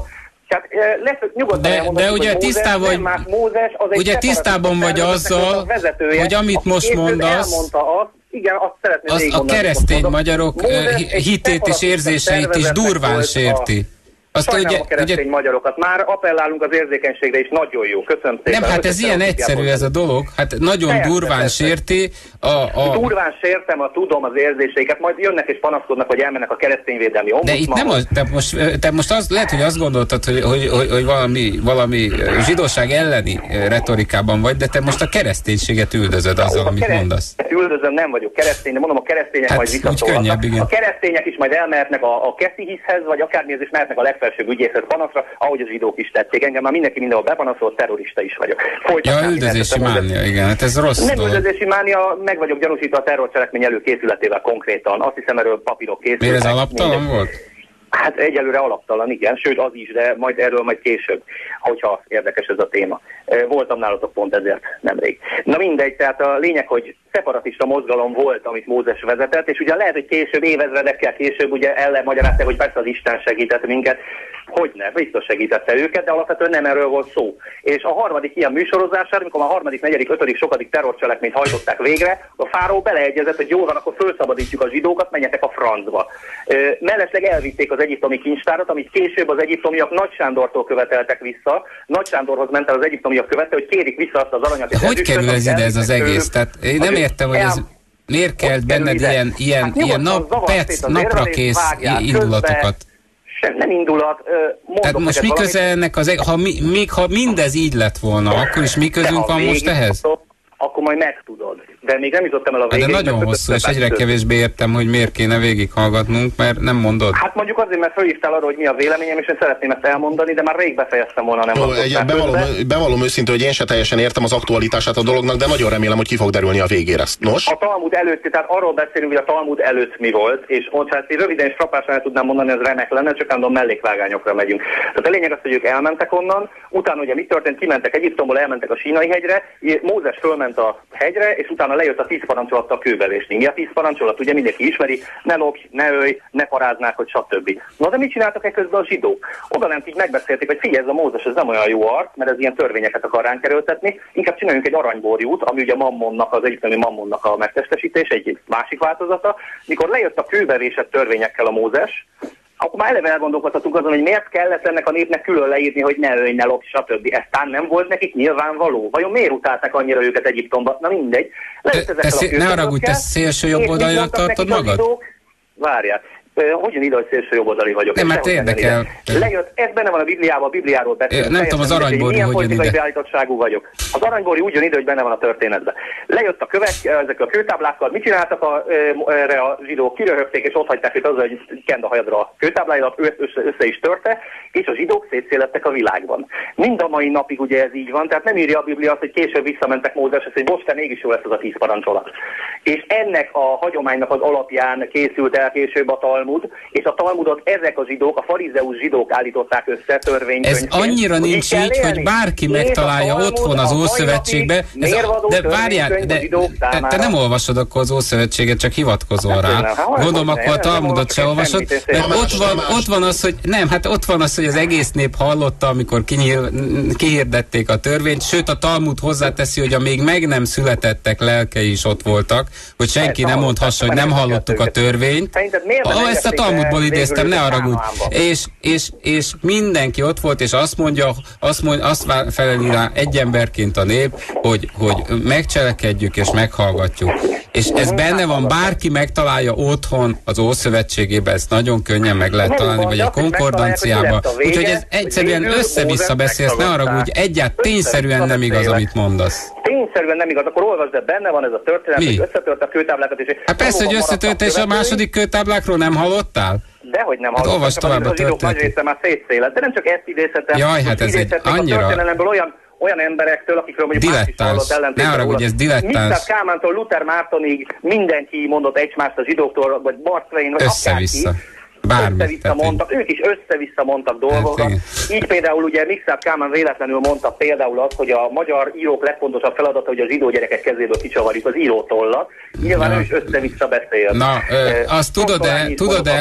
De ugye tisztában vagy azzal, hogy amit most mondasz, a keresztény magyarok hitét és érzéseit is durván sérti. Sajnálom a keresztény magyarokat. Már appellálunk az érzékenységre is, nagyon jó. Köszönöm szépen. Nem, hát ez ilyen egyszerű ez a dolog. Hát nagyon durván sérti. Durván sértem, tudom az érzéseiket, majd jönnek és panaszkodnak, hogy elmennek a keresztényvédelmi ombudsmanhoz. De itt nem te most lehet, hogy azt gondoltad, hogy valami zsidóság elleni retorikában vagy, de te most a kereszténységet üldözöd azzal, amit mondasz. Üldözöm, nem vagyok keresztény, de mondom, a keresztények majd visszaszólnak. A keresztények is majd elmehetnek a keszi hiszhez, vagy akármihez is mehetnek a legfeljebb legfelsőbb ügyészet panaszra, ahogy az zsidók is tették. Engem már mindenki mindenhol bepanaszolt, terrorista is vagyok. Ja, üldözési mánia, igen, hát ez rossz. Nem üldözési mánia, meg vagyok gyanúsítva a terrorcselekmény előkészületével konkrétan. Azt hiszem, erről papírok készültek. Miért ez alaptalan volt? Hát egyelőre alaptalan, igen, sőt az is, de erről majd később, hogyha érdekes ez a téma. Voltam nálatok pont ezért nemrég. Na mindegy, tehát a lényeg, hogy szeparatista mozgalom volt, amit Mózes vezetett, és ugye lehet, hogy később, évezredekkel később ugye ellenmagyarázták, hogy persze az Isten segített minket, hogyne, biztos segítette őket, de alapvetően nem erről volt szó. És a harmadik ilyen műsorozásán, amikor a harmadik, negyedik, ötödik, sokadik terrorcselekményt hajtották végre, a fáraó beleegyezett, hogy jó van, akkor felszabadítjuk a zsidókat, menjetek a francba. Mellesleg elvitték az egyiptomi kincstárat, amit később az egyiptomiak Nagy Sándortól követeltek vissza. Nagy Sándorhoz ment el az egyiptomiak követte, hogy kérik vissza azt az aranyat. Hogy kerül ez ide, ez az egész? Tehát én nem értem, hogy ez miért kell benned ilyen napra kész indulatokat? Nem indulat. Tehát most mi köze ennek ha mindez így lett volna, akkor is mi közünk van most ehhez? Akkor majd megtudod. De még nem jutottam el a végén. De nagyon hosszú, és egyre kevésbé értem, hogy miért kéne végighallgatnunk, mert nem mondod. Hát mondjuk azért, mert felhívtál arra, hogy mi a véleményem, és én szeretném ezt elmondani, de már rég befejeztem volna, nem bevallom őszintén, hogy én se teljesen értem az aktualitását a dolognak, de nagyon remélem, hogy ki fog derülni a végére. Nos? A Talmud előtt, tehát arról beszélünk, hogy a Talmud előtt mi volt, és ott hát röviden és frappásan el tudnám mondani, ez remek lenne, csak állandóan mellékvágányokra megyünk. Tehát a lényeg az, hogy ők elmentek onnan, utána ugye mi történt, kimentek Egyiptomból, elmentek a Sínai hegyre, Mózes fölment a hegyre, és utána lejött a 10 parancsolat a kőbevésni. Mi a 10 parancsolat? Ugye mindenki ismeri, ne lopj, ne ölj, ne paráznák, hogy stb. Na de mit csináltak ekközben a zsidók? Oda nem így megbeszélték, hogy figyelj, ez a Mózes, ez nem olyan jó arc, mert ez ilyen törvényeket akar ránk erőltetni, inkább csináljunk egy aranyborjút, ami ugye Mammonnak, az egyiptomi Mammonnak a megtestesítés, egy másik változata. Mikor lejött a kőbevésett törvényekkel a Mózes, akkor már eleve elgondolkodhatunk azon, hogy miért kellett ennek a népnek külön leírni, hogy ne ölj, ne lopj, stb. Ez tán nem volt nekik nyilvánvaló. Vajon miért utálták annyira őket Egyiptomba? Na mindegy. Ne haragudj, te szélső jobboldalinak tartod magad? Várjál. Hogyan ide, hogy szélső jobboldali vagyok? Nem, mert érdekel. Lejött, ez benne van a Bibliában, a Bibliáról beszélünk. Nem tudom, az aranyborjú milyen politikai ide. beállítottságú vagyok. Az aranyborjú ugyanide, hogy benne van a történetben. Lejött a kövek, ezek a kőtáblákkal, mit csináltak erre a zsidók? Kiröhögték, és ott hagyták őt azzal, hogy kend a hajadra a kőtábláidat, össze is törte, és a zsidók szétszélettek a világban. Mind a mai napig ugye ez így van, tehát nem írja a Biblia azt, hogy később visszamentek Mózeshez, hogy most te mégis jó lesz az a 10 parancsolat. És ennek a hagyománynak az alapján készült el később a Talmud, és a Talmudot ezek a zsidók, a farizeus zsidók állították össze törvénykönyvként. Ez annyira nincs így, hogy bárki megtalálja otthon az Ószövetségbe. De várjál, te nem olvasod akkor az Ószövetséget, csak hivatkozol rá. Gondolom, akkor a Talmudot se olvasod. Ott van az, hogy nem, hát ott van az, hogy az egész nép hallotta, amikor kihirdették a törvényt, sőt a Talmud hozzáteszi, hogy a még meg nem születettek lelkei is ott voltak, hogy senki nem mondhassa, hogy nem hallottuk a törvényt. Ezt a Talmudból idéztem, ne haragudj. És mindenki ott volt, és azt feleli rá egy emberként a nép, hogy megcselekedjük és meghallgatjuk. És ez benne van, bárki megtalálja otthon az Ószövetségében, ezt nagyon könnyen meg lehet találni, vagy egy konkordanciába. Úgyhogy ez egyszerűen össze-vissza beszélsz, ne haragudj, tényszerűen nem igaz, amit mondasz. Tényszerűen nem igaz, akkor olvasd, de benne van ez a történet, hogy összetört a kőtáblákat, és... Hát persze, hogy összetört, és a második kőtáblákról nem hallottál? Dehogy nem hallottam. Olvasd tovább a történetet. Nagy része már szétszélet, de nem csak ezt idézhetem. Jaj, hát ez egy annyira... A történelemből olyan emberektől, akikről mondjuk más is hallott ellentétben. Ne arra, hogy ez dilettáns. Mr. Kálmántól Luther Mártonig mindenki mondott egymást a zsidóktól, vagy Mark Twain, vagy össze-vissza. Össze-vissza mondtak, ők is össze-vissza mondtak dolgokat. Így például ugye Mixát Kálmán véletlenül mondta például azt, hogy a magyar írók legfontosabb feladata, hogy a zsidó gyerekek kezéből kicsavarjuk az írótollat. Nyilván ő is össze-vissza beszél. Na, azt tudod-e,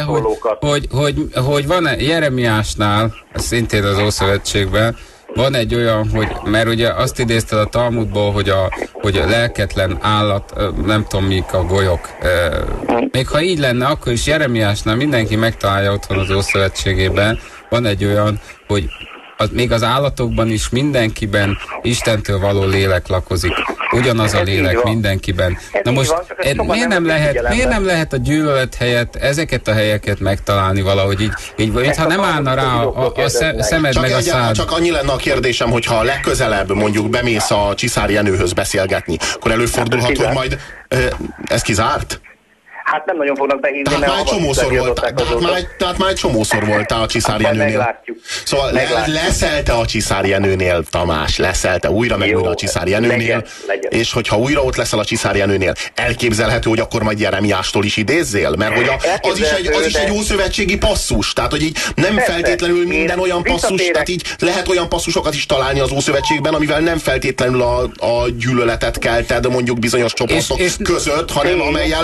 hogy van Jeremiásnál, szintén az Ószövetségben, van egy olyan, mert ugye azt idézted a Talmudból, hogy a lelketlen állat, nem tudom mik a golyok. Még ha így lenne, akkor is Jeremiásnál mindenki megtalálja otthon az Ószövetségében. Van egy olyan, hogy még az állatokban is mindenkiben Istentől való lélek lakozik. Ugyanaz a lélek mindenkiben. Na most miért nem lehet a gyűlölet helyett ezeket a helyeket megtalálni valahogy így ha nem állna rá a szemed meg a szád. Csak annyi lenne a kérdésem, hogy ha legközelebb mondjuk bemész a Csiszár Jenőhöz beszélgetni, akkor előfordulhat, hogy majd ez kizárt? Hát nem nagyon fognak behívni, tehát már egy csomószor voltál, tehát már egy csomószor voltál a Csiszár Jenőnél. Meglátjuk. Szóval leszelte a Csiszár Jenőnél, Tamás, leszelte újra meg újra a Csiszár Jenőnél, legyen. És hogyha újra ott leszel a Csiszár Jenőnél, elképzelhető, hogy akkor majd Jeremiástól is idézzél? Mert hogy az is egy ószövetségi passzus, tehát hogy így nem feltétlenül minden olyan passzus, tehát így lehet olyan passzusokat is találni az Ószövetségben, amivel nem feltétlenül a gyűlöletet kelted mondjuk bizonyos csoportok között, hanem amelyel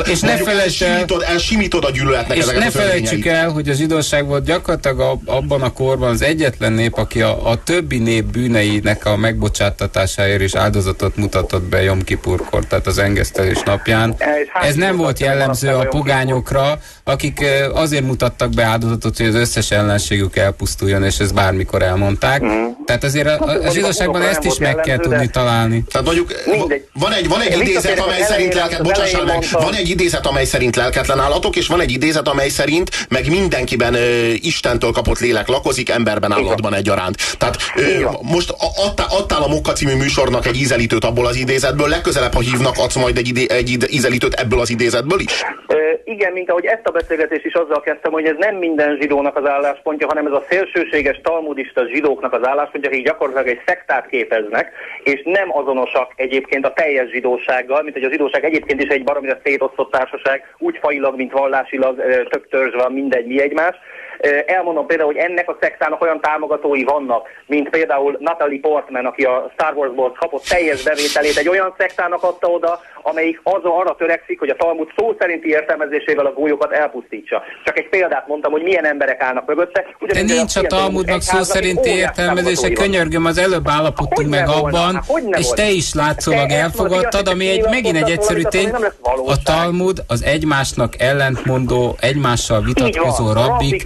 elsimítod a gyűlöletnek ezeket az örvényeit. És ne felejtsük el, hogy a zsidóság volt gyakorlatilag abban a korban az egyetlen nép, aki a többi nép bűneinek a megbocsáttatásáért is áldozatot mutatott be Jom Kipurkor, tehát az engesztelés napján. Ez nem volt jellemző a pogányokra, akik azért mutattak be áldozatot, hogy az összes ellenségük elpusztuljon, és ezt bármikor elmondták. Tehát azért a zsidóságban ezt is meg kell tudni találni. Tehát mondjuk van egy idézet, amely szerint bocsássál meg, van egy idézet, amely szerint lelketlen állatok, és van egy idézet, amely szerint meg mindenkiben Istentől kapott lélek lakozik, emberben, állatban egyaránt. Tehát most adtál a Mokka című műsornak egy ízelítőt abból az idézetből, legközelebb, ha hívnak, adsz majd egy ízelítőt ebből az idézetből is? Igen, mint ahogy ezt a beszélgetést is azzal kezdtem, hogy ez nem minden zsidónak az álláspontja, hanem ez a szélsőséges talmudista zsidóknak az álláspontja, akik gyakorlatilag egy szektát képeznek, és nem azonosak egyébként a teljes zsidósággal, mint hogy a zsidóság egyébként is egy baromira szétosztott társaság, úgy fajilag, mint vallásilag, több törzs van, mindegy, mi egymás. Elmondom például, hogy ennek a szektának olyan támogatói vannak, mint például Natalie Portman, aki a Star Warsból kapott teljes bevételét, egy olyan szektának adta oda, amelyik arra törekszik, hogy a Talmud szó szerinti értelmezésével a gólyokat elpusztítsa. Csak egy példát mondtam, hogy milyen emberek állnak mögötte. De nincs a Talmudnak szó szerinti értelmezése, könyörgöm, az előbb állapodtunk meg abban, és te is látszólag elfogadtad, ami megint egy egyszerű tény. A Talmud az egymásnak ellentmondó, egymással vitatkozó rabbik.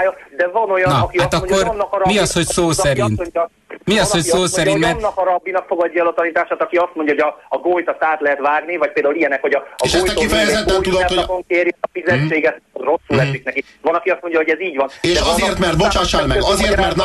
De van olyan, aki hát azt mondja, akkor annak a rabbik, mi az, hogy szó szerint? Mi az, hogy szó szerint? Mert annak a rabbinak fogadja el a tanítását, aki azt mondja, hogy a gólyt azt át lehet vágni, vagy például ilyenek, hogy a gólytól kifejezetten kéri a fizetséget, rosszul esik neki. Van, aki azt mondja, hogy ez így van. És azért, mert bocsássál meg, azért, mert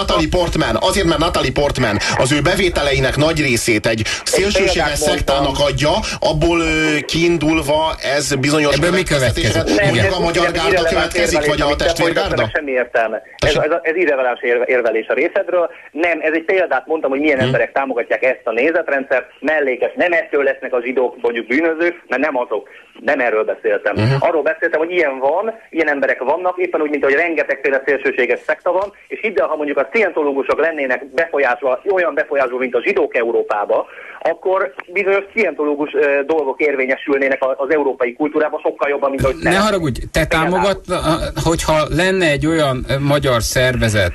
Natalie Portman az ő bevételeinek nagy részét egy szélsőséges szektának adja, abból kiindulva ez bizonyos következtetésre. Mondjuk a Magyar Gárda következik, vagy a Testvérgárda? Semmi értelme. Ez irreveláns érvelés a részedről. Nem, ez egy példát mondtam, hogy milyen emberek támogatják ezt a nézetrendszert, mellékes, nem ettől lesznek a zsidók mondjuk bűnözők, mert nem azok. Nem erről beszéltem. Arról beszéltem, hogy ilyen emberek vannak, éppen úgy, mint hogy rengetegféle szélsőséges szekta van, és hidd el, ha mondjuk a szientológusok lennének olyan befolyásolva, mint a zsidók Európába, akkor bizonyos szientológus dolgok érvényesülnének az európai kultúrában sokkal jobban, mint ahogy... Ne haragudj, te támogatna, hogyha lenne egy olyan magyar szervezet,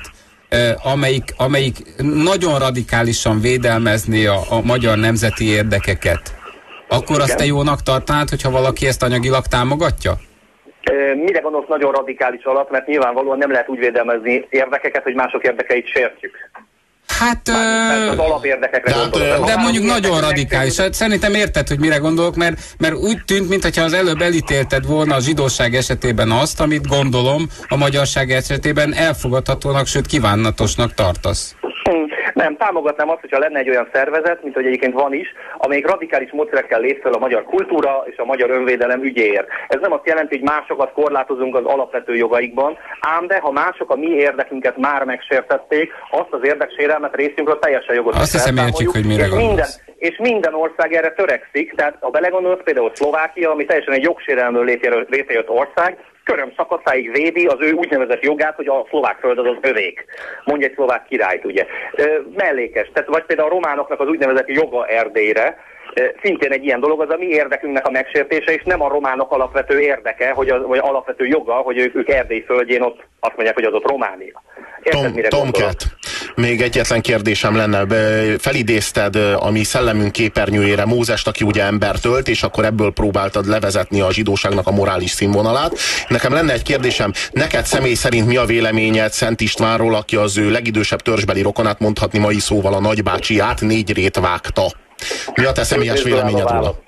amelyik nagyon radikálisan védelmezné a magyar nemzeti érdekeket, akkor azt te jónak tartanád, hogyha valaki ezt anyagilag támogatja? Mire gondolsz nagyon radikális alatt, mert nyilvánvalóan nem lehet úgy védelmezni érdekeket, hogy mások érdekeit sértjük. Hát, az alapérdekekre gondolok. De mondjuk nagyon radikális. Szerintem érted, hogy mire gondolok, mert úgy tűnt, mintha az előbb elítélted volna a zsidóság esetében azt, amit gondolom a magyarság esetében elfogadhatónak, sőt kívánatosnak tartasz. Nem, támogatnám azt, hogyha lenne egy olyan szervezet, mint hogy egyébként van is, amelyik radikális módszerekkel lép fel a magyar kultúra és a magyar önvédelem ügyéért. Ez nem azt jelenti, hogy másokat korlátozunk az alapvető jogaikban, ám de ha mások a mi érdekünket már megsértették, azt az érdeksérelmet részünkről teljesen jogosan. Azt hiszem, értjük, hogy mire gondolsz. És minden ország erre törekszik, tehát ha belegondolsz, például Szlovákia, ami teljesen egy jogsérelmről létrejött ország, köröm szakaszáig védi az ő úgynevezett jogát, hogy a szlovák föld az övék. Mondja egy szlovák királyt, ugye. Mellékes. Tehát, vagy például a románoknak az úgynevezett joga Erdélyre, szintén egy ilyen dolog, az a mi érdekünknek a megsértése, és nem a románok alapvető érdeke, vagy alapvető joga, hogy ők Erdély földjén ott azt mondják, hogy az ott Románia. Tomcat, még egyetlen kérdésem lenne. Felidézted a mi szellemünk képernyőjére Mózest, aki ugye embert ölt, és akkor ebből próbáltad levezetni a zsidóságnak a morális színvonalát. Nekem lenne egy kérdésem, neked személy szerint mi a véleményed Szent Istvánról, aki az ő legidősebb törzsbeli rokonát, mondhatni mai szóval a nagybácsiát 4 rét vágta? Mi a te személyes véleményed róla?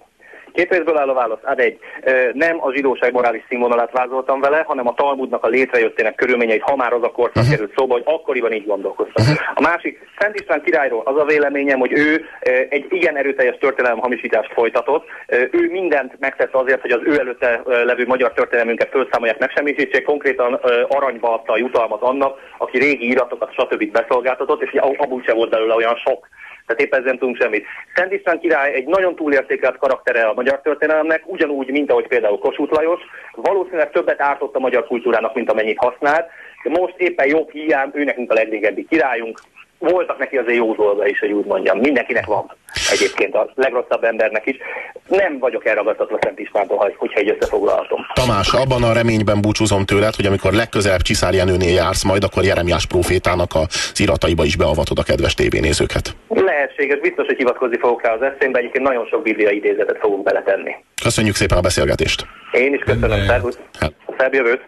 Két részből áll a válasz. Hát nem a zsidóság morális színvonalát vázoltam vele, hanem a Talmudnak a létrejöttének körülményeit, ha már az a korszak került szóba, hogy akkoriban így gondolkoztak. A másik, Szent István királyról az a véleményem, hogy ő egy igen erőteljes történelemhamisítást folytatott. Ő mindent megtett azért, hogy az ő előtte levő magyar történelmünket felszámolják, megsemmisítsék. Konkrétan aranyba adta a jutalmat annak, aki régi iratokat, stb. Beszolgáltatott, és abból sem volt belőle olyan sok. Tehát éppen ezzel nem tudunk semmit. Szent István király egy nagyon túlértékelt karaktere a magyar történelemnek, ugyanúgy, mint ahogy például Kossuth Lajos. Valószínűleg többet ártott a magyar kultúrának, mint amennyit használt. De most éppen jobb hiány, ő nekünk a legrégebbi királyunk. Voltak neki azért jó dolga is, hogy úgy mondjam. Mindenkinek van. Egyébként a legrosszabb embernek is. Nem vagyok elragadtatva Szent Istvántól, hogyha így összefoglalhatom. Tamás, abban a reményben búcsúzom tőled, hogy amikor legközelebb Csiszár Jenőnél jársz majd, akkor Jeremiás prófétának az irataiba is beavatod a kedves tévénézőket. Lehetséges, biztos, hogy hivatkozni fogok rá az eszémbe, egyébként nagyon sok biblia idézetet fogunk beletenni. Köszönjük szépen a beszélgetést. Én is köszönöm, szervusz. Szebb jövőt.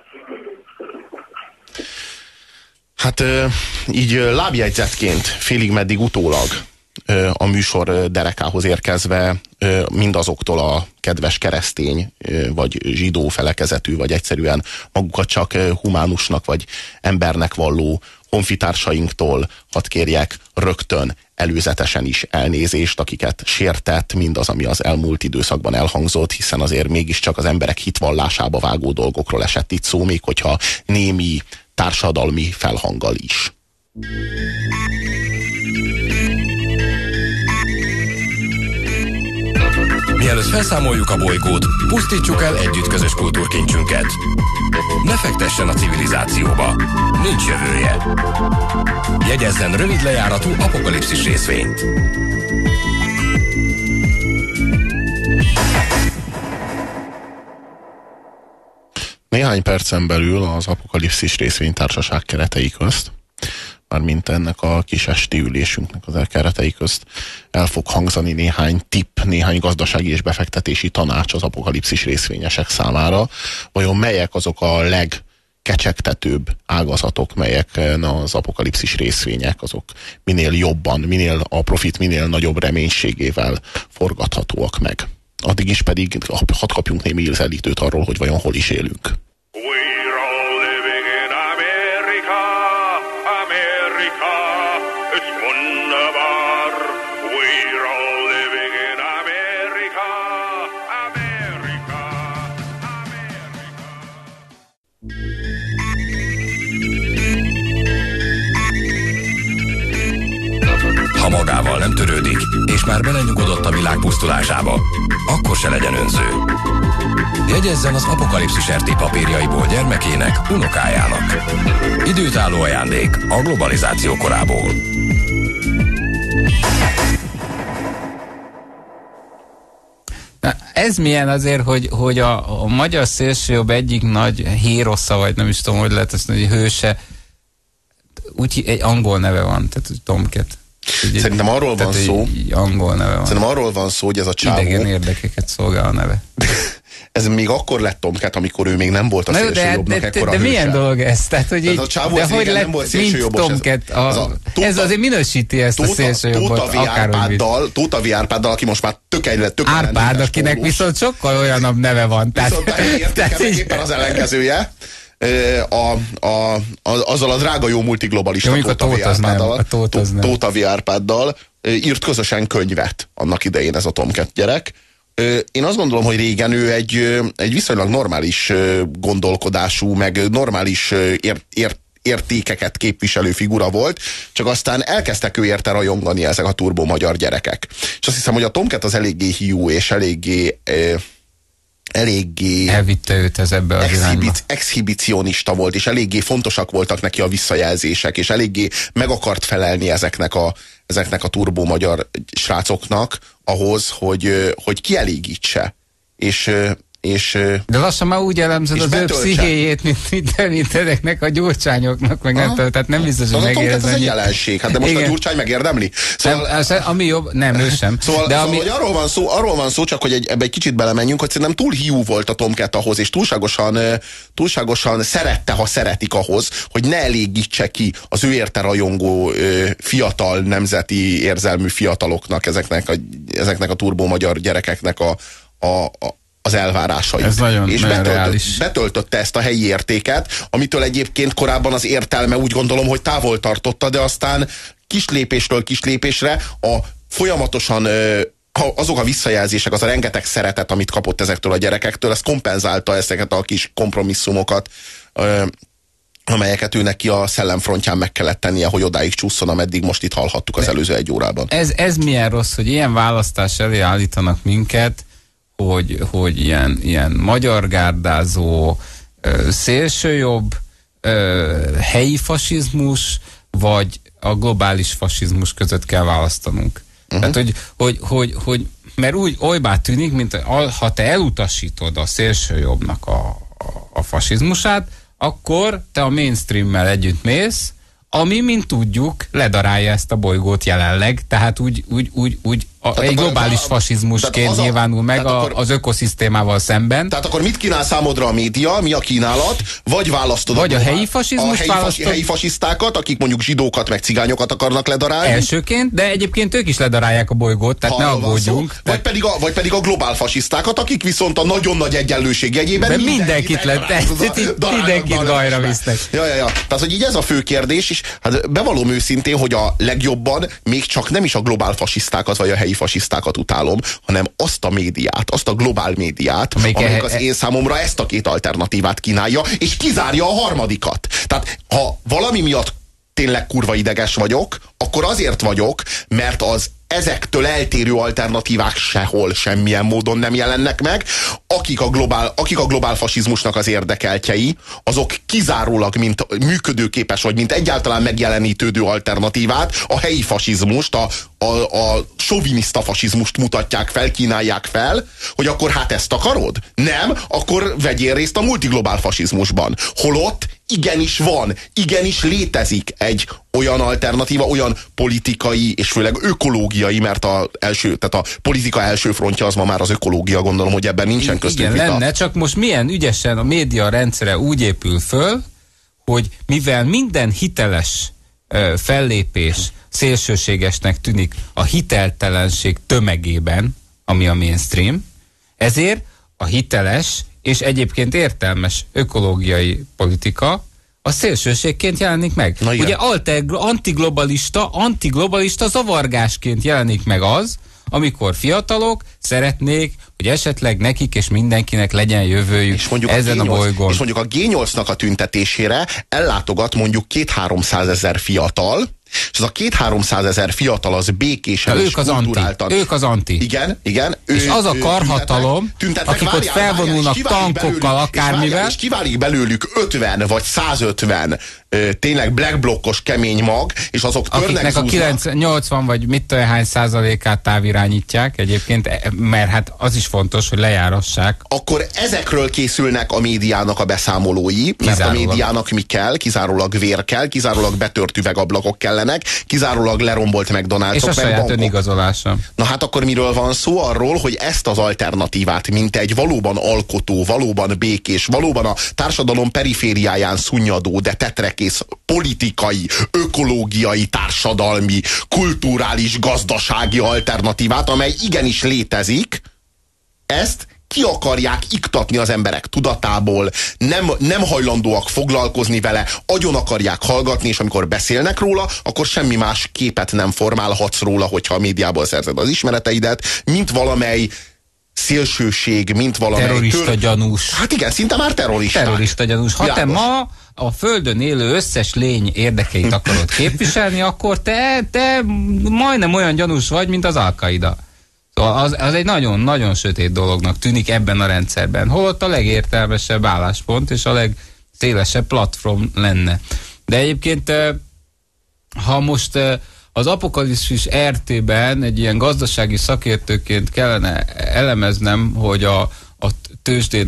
Hát így lábjegyzetként, félig meddig utólag a műsor derekához érkezve mindazoktól a kedves keresztény, vagy zsidó felekezetű, vagy egyszerűen magukat csak humánusnak, vagy embernek valló honfitársainktól hadd kérjek rögtön előzetesen is elnézést, akiket sértett mindaz, ami az elmúlt időszakban elhangzott, hiszen azért mégiscsak az emberek hitvallásába vágó dolgokról esett itt szó, még hogyha némi társadalmi felhanggal is. Mielőtt felszámoljuk a bolygót, pusztítsuk el együtt közös kultúrkincsünket. Ne fektessen a civilizációba. Nincs jövője. Jegyezzen rövid lejáratú apokalipszis részvényt. Néhány percen belül az Apokalipszis részvénytársaság keretei közt, mármint ennek a kis esti ülésünknek az keretei közt el fog hangzani néhány tipp, néhány gazdasági és befektetési tanács az apokalipszis részvényesek számára. Vajon melyek azok a legkecsegtetőbb ágazatok, melyek az apokalipszis részvények, azok minél jobban, minél a profit minél nagyobb reménységével forgathatóak meg. Addig is pedig hadd kapjunk némi ízelítőt arról, hogy vajon hol is élünk. We're all living in America, America, it's wunderbar. We're all living in America, America, America. Ha magával nem törődik, és már belenyugodott a világ pusztulásába, akkor se legyen önző. Jegyezzen az Apokalipszis RT papírjaiból gyermekének, unokájának. Időtálló ajándék a globalizáció korából. Na, ez milyen azért, hogy a magyar szélsőjobb egyik nagy hírosza, vagy nem is tudom, hogy lehet ezt mondani, hőse, úgy egy angol neve van, tehát Tomcat. Szerintem arról van szó, angol neve van. Szerintem arról van szó, hogy ez a csávó... Idegen érdekeket szolgál a neve. Ez még akkor lett Tomcat, amikor ő még nem volt a szélsőjobbnak ekkora hőse. De milyen dolog ez? Tehát, hogy így, a csávó de hogy nem volt szélsőjobbos. Tomcat, ez azért minősíti ezt a szélsőjobbot. Tóta V. Árpáddal, aki most már tökéletes. Árpád, akinek viszont sokkal olyanabb neve van. Tehát éppen az ellenkezője. Azzal a drága jó multiglobalista Tóta V. Árpáddal írt közösen könyvet annak idején ez a Tomcat gyerek. Én azt gondolom, hogy régen ő egy viszonylag normális gondolkodású, meg normális értékeket képviselő figura volt, csak aztán elkezdtek ő érte rajongani ezek a turbó magyar gyerekek. És azt hiszem, hogy a Tomcat az eléggé hiú, és eléggé elvitte őt ez ebbe az irányba. Exhibicionista volt, és eléggé fontosak voltak neki a visszajelzések, és eléggé meg akart felelni ezeknek a turbó magyar srácoknak ahhoz, hogy kielégítse. De lassan már úgy elemzed az ő pszichéjét, mint ezeknek a gyurcsányoknak, meg nem tudom, tehát nem biztos, hogy megérzem. Ez egy jelenség, hát de most igen. A gyurcsány megérdemli. Szóval, ami jobb, nem, ő sem. Szóval hogy arról van szó, csak hogy ebbe egy kicsit belemenjünk, hogy szerintem túl hiú volt a Tomcat ahhoz, és túlságosan szerette, ha szeretik ahhoz, hogy ne elégítse ki az ő érte rajongó fiatal, nemzeti érzelmű fiataloknak, ezeknek a turbó magyar gyerekeknek az elvárásait. Ez nagyon, és nagyon reális. betöltötte ezt a helyi értéket, amitől egyébként korábban az értelme úgy gondolom, hogy távol tartotta, de aztán kis lépésről kis lépésre folyamatosan azok a visszajelzések, az a rengeteg szeretet, amit kapott ezektől a gyerekektől, ez kompenzálta ezeket a kis kompromisszumokat, amelyeket őnek ki a szellemfrontján meg kellett tennie, hogy odáig csúszson, ameddig most itt hallhattuk az előző egy órában. Ez milyen rossz, hogy ilyen választás elé állítanak minket, hogy ilyen magyargárdázó, szélsőjobb, helyi fasizmus, vagy a globális fasizmus között kell választanunk. Tehát, hogy mert úgy olybá tűnik, mint ha te elutasítod a szélsőjobbnak a fasizmusát, akkor te a mainstreammel együtt mész, ami, mint tudjuk, ledarálja ezt a bolygót jelenleg, tehát úgy egy globális fasizmusként nyilvánul meg az ökoszisztémával szemben. Tehát akkor mit kínál számodra a média, mi a kínálat? Vagy választod a helyi fasizmust, helyi fasisztákat, akik mondjuk zsidókat meg cigányokat akarnak ledarálni? Elsőként, de egyébként ők is ledarálják a bolygót, tehát ne aggódjunk. Vagy pedig a globál fasisztákat, akik viszont a nagyon nagy egyenlőség jegyében de mindenkit bajra visznek. Ja. Tehát, hogy így ez a fő kérdés, és hát bevallom őszintén, hogy a legjobban még csak nem is a globál fasisztákat, vagy a helyi fasisztákat utálom, hanem azt a médiát, azt a globál médiát, amelyik az én számomra ezt a két alternatívát kínálja, és kizárja a harmadikat. Tehát, ha valami miatt tényleg kurva ideges vagyok, akkor azért vagyok, mert az ezektől eltérő alternatívák sehol, semmilyen módon nem jelennek meg. Akik a globál fasizmusnak az érdekeltjei, azok kizárólag, mint működőképes, vagy mint egyáltalán megjelenítődő alternatívát, a helyi fasizmust, a soviniszta fasizmust mutatják fel, kínálják fel, hogy akkor hát ezt akarod? Nem? Akkor vegyél részt a multiglobál fasizmusban. Holott igenis van, igenis létezik egy olyan alternatíva, olyan politikai és főleg ökológiai, mert tehát a politika első frontja az ma már az ökológia, gondolom, hogy ebben nincsen köztünk vita. Igen, lenne, csak most milyen ügyesen a média rendszere úgy épül föl, hogy mivel minden hiteles fellépés szélsőségesnek tűnik a hiteltelenség tömegében, ami a mainstream, ezért a hiteles és egyébként értelmes ökológiai politika a szélsőségként jelenik meg. Ugye antiglobalista zavargásként jelenik meg az, amikor fiatalok szeretnék, hogy esetleg nekik és mindenkinek legyen jövőjük ezen a bolygón. És mondjuk a G8-nak a tüntetésére ellátogat mondjuk 200-300 ezer fiatal, és az a 200-300 ezer fiatal az békésen és kulturáltan. Ők az anti. Igen. És az a karhatalom, akik ott felvonulnak tankokkal, akármivel. És kiválik belőlük 50 vagy 150 tényleg black blokkos kemény mag, és azok törnek akiknek a 80 vagy mit tudom hány százalékát távirányítják egyébként, mert hát az is fontos, hogy lejárassák. Akkor ezekről készülnek a médiának a beszámolói, mert a médiának mi kell? Kizárólag vér kell, kizárólag betört üvegablakok kellenek, kizárólag lerombolt McDonald's-ok, és a saját önigazolása. Na hát akkor miről van szó? Arról, hogy ezt az alternatívát, mint egy valóban alkotó, valóban békés, valóban a társadalom perifériáján szunnyadó, de tetrekész politikai, ökológiai, társadalmi, kulturális, gazdasági alternatívát, amely igenis létezik, ezt ki akarják iktatni az emberek tudatából, nem hajlandóak foglalkozni vele, agyon akarják hallgatni, és amikor beszélnek róla, akkor semmi más képet nem formálhatsz róla, hogyha a médiából szerzed az ismereteidet, mint valamely szélsőség, mint valamely... Terrorista gyanús. Hát igen, szinte már terroristák. Terrorista gyanús. Ha te ma a Földön élő összes lény érdekeit akarod képviselni, akkor te majdnem olyan gyanús vagy, mint az Al-Qaida. Szóval az egy nagyon-nagyon sötét dolognak tűnik ebben a rendszerben. Holott a legértelmesebb álláspont és a legszélesebb platform lenne. De egyébként, ha most az Apokalipszis RT-ben egy ilyen gazdasági szakértőként kellene elemeznem, hogy a tőzsdén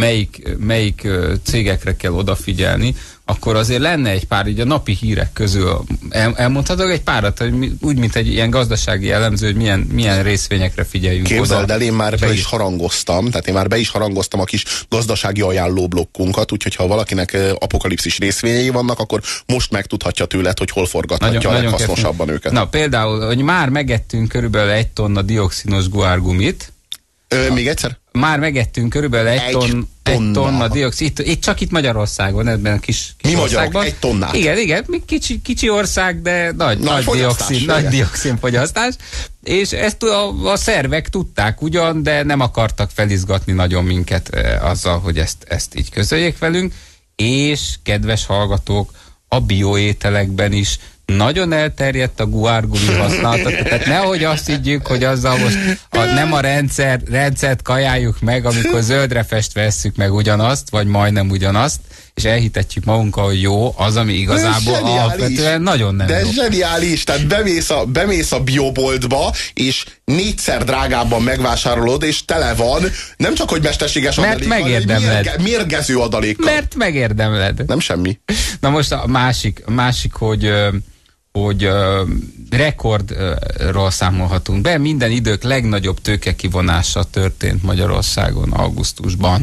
melyik cégekre kell odafigyelni, akkor azért lenne egy pár, így a napi hírek közül elmondhatok egy párat, hogy úgy, mint egy ilyen gazdasági elemző, hogy milyen részvényekre figyeljünk oda. Képzeld el, én már be is harangoztam a kis gazdasági ajánlóblokkunkat, úgyhogy ha valakinek apokalipszis részvényei vannak, akkor most megtudhatja tőled, hogy hol forgathatja a leghasznosabban őket. Na például, hogy már megettünk körülbelül 1 tonna dioxinos guárgumit, Még egyszer? Már megettünk körülbelül egy tonna dioxid. Itt Magyarországon, ebben a kis mi országban. magyarok? 1 tonnát? Igen, kicsi ország, de nagy dioxinfogyasztás. És ezt a szervek tudták ugyan, de nem akartak felizgatni nagyon minket azzal, hogy ezt így közöljék velünk. És, kedves hallgatók, a bioételekben is nagyon elterjedt a guárgumi használata. Tehát nehogy azt higgyük, hogy azzal most nem a rendszert kajáljuk meg, amikor zöldre festve esszük meg ugyanazt, vagy majdnem ugyanazt, és elhitetjük magunkkal, hogy jó, az, ami igazából alapvetően nagyon nem de jó. De zseniális, tehát bemész a bioboltba, és 4-szer drágábban megvásárolod, és tele van, nem csak, hogy mesterséges adalékkal, megérdemled. Mérgező adalékkal. Mert megérdemled. Nem semmi. Na most a másik hogy rekordról számolhatunk be. Minden idők legnagyobb tőkekivonása történt Magyarországon augusztusban.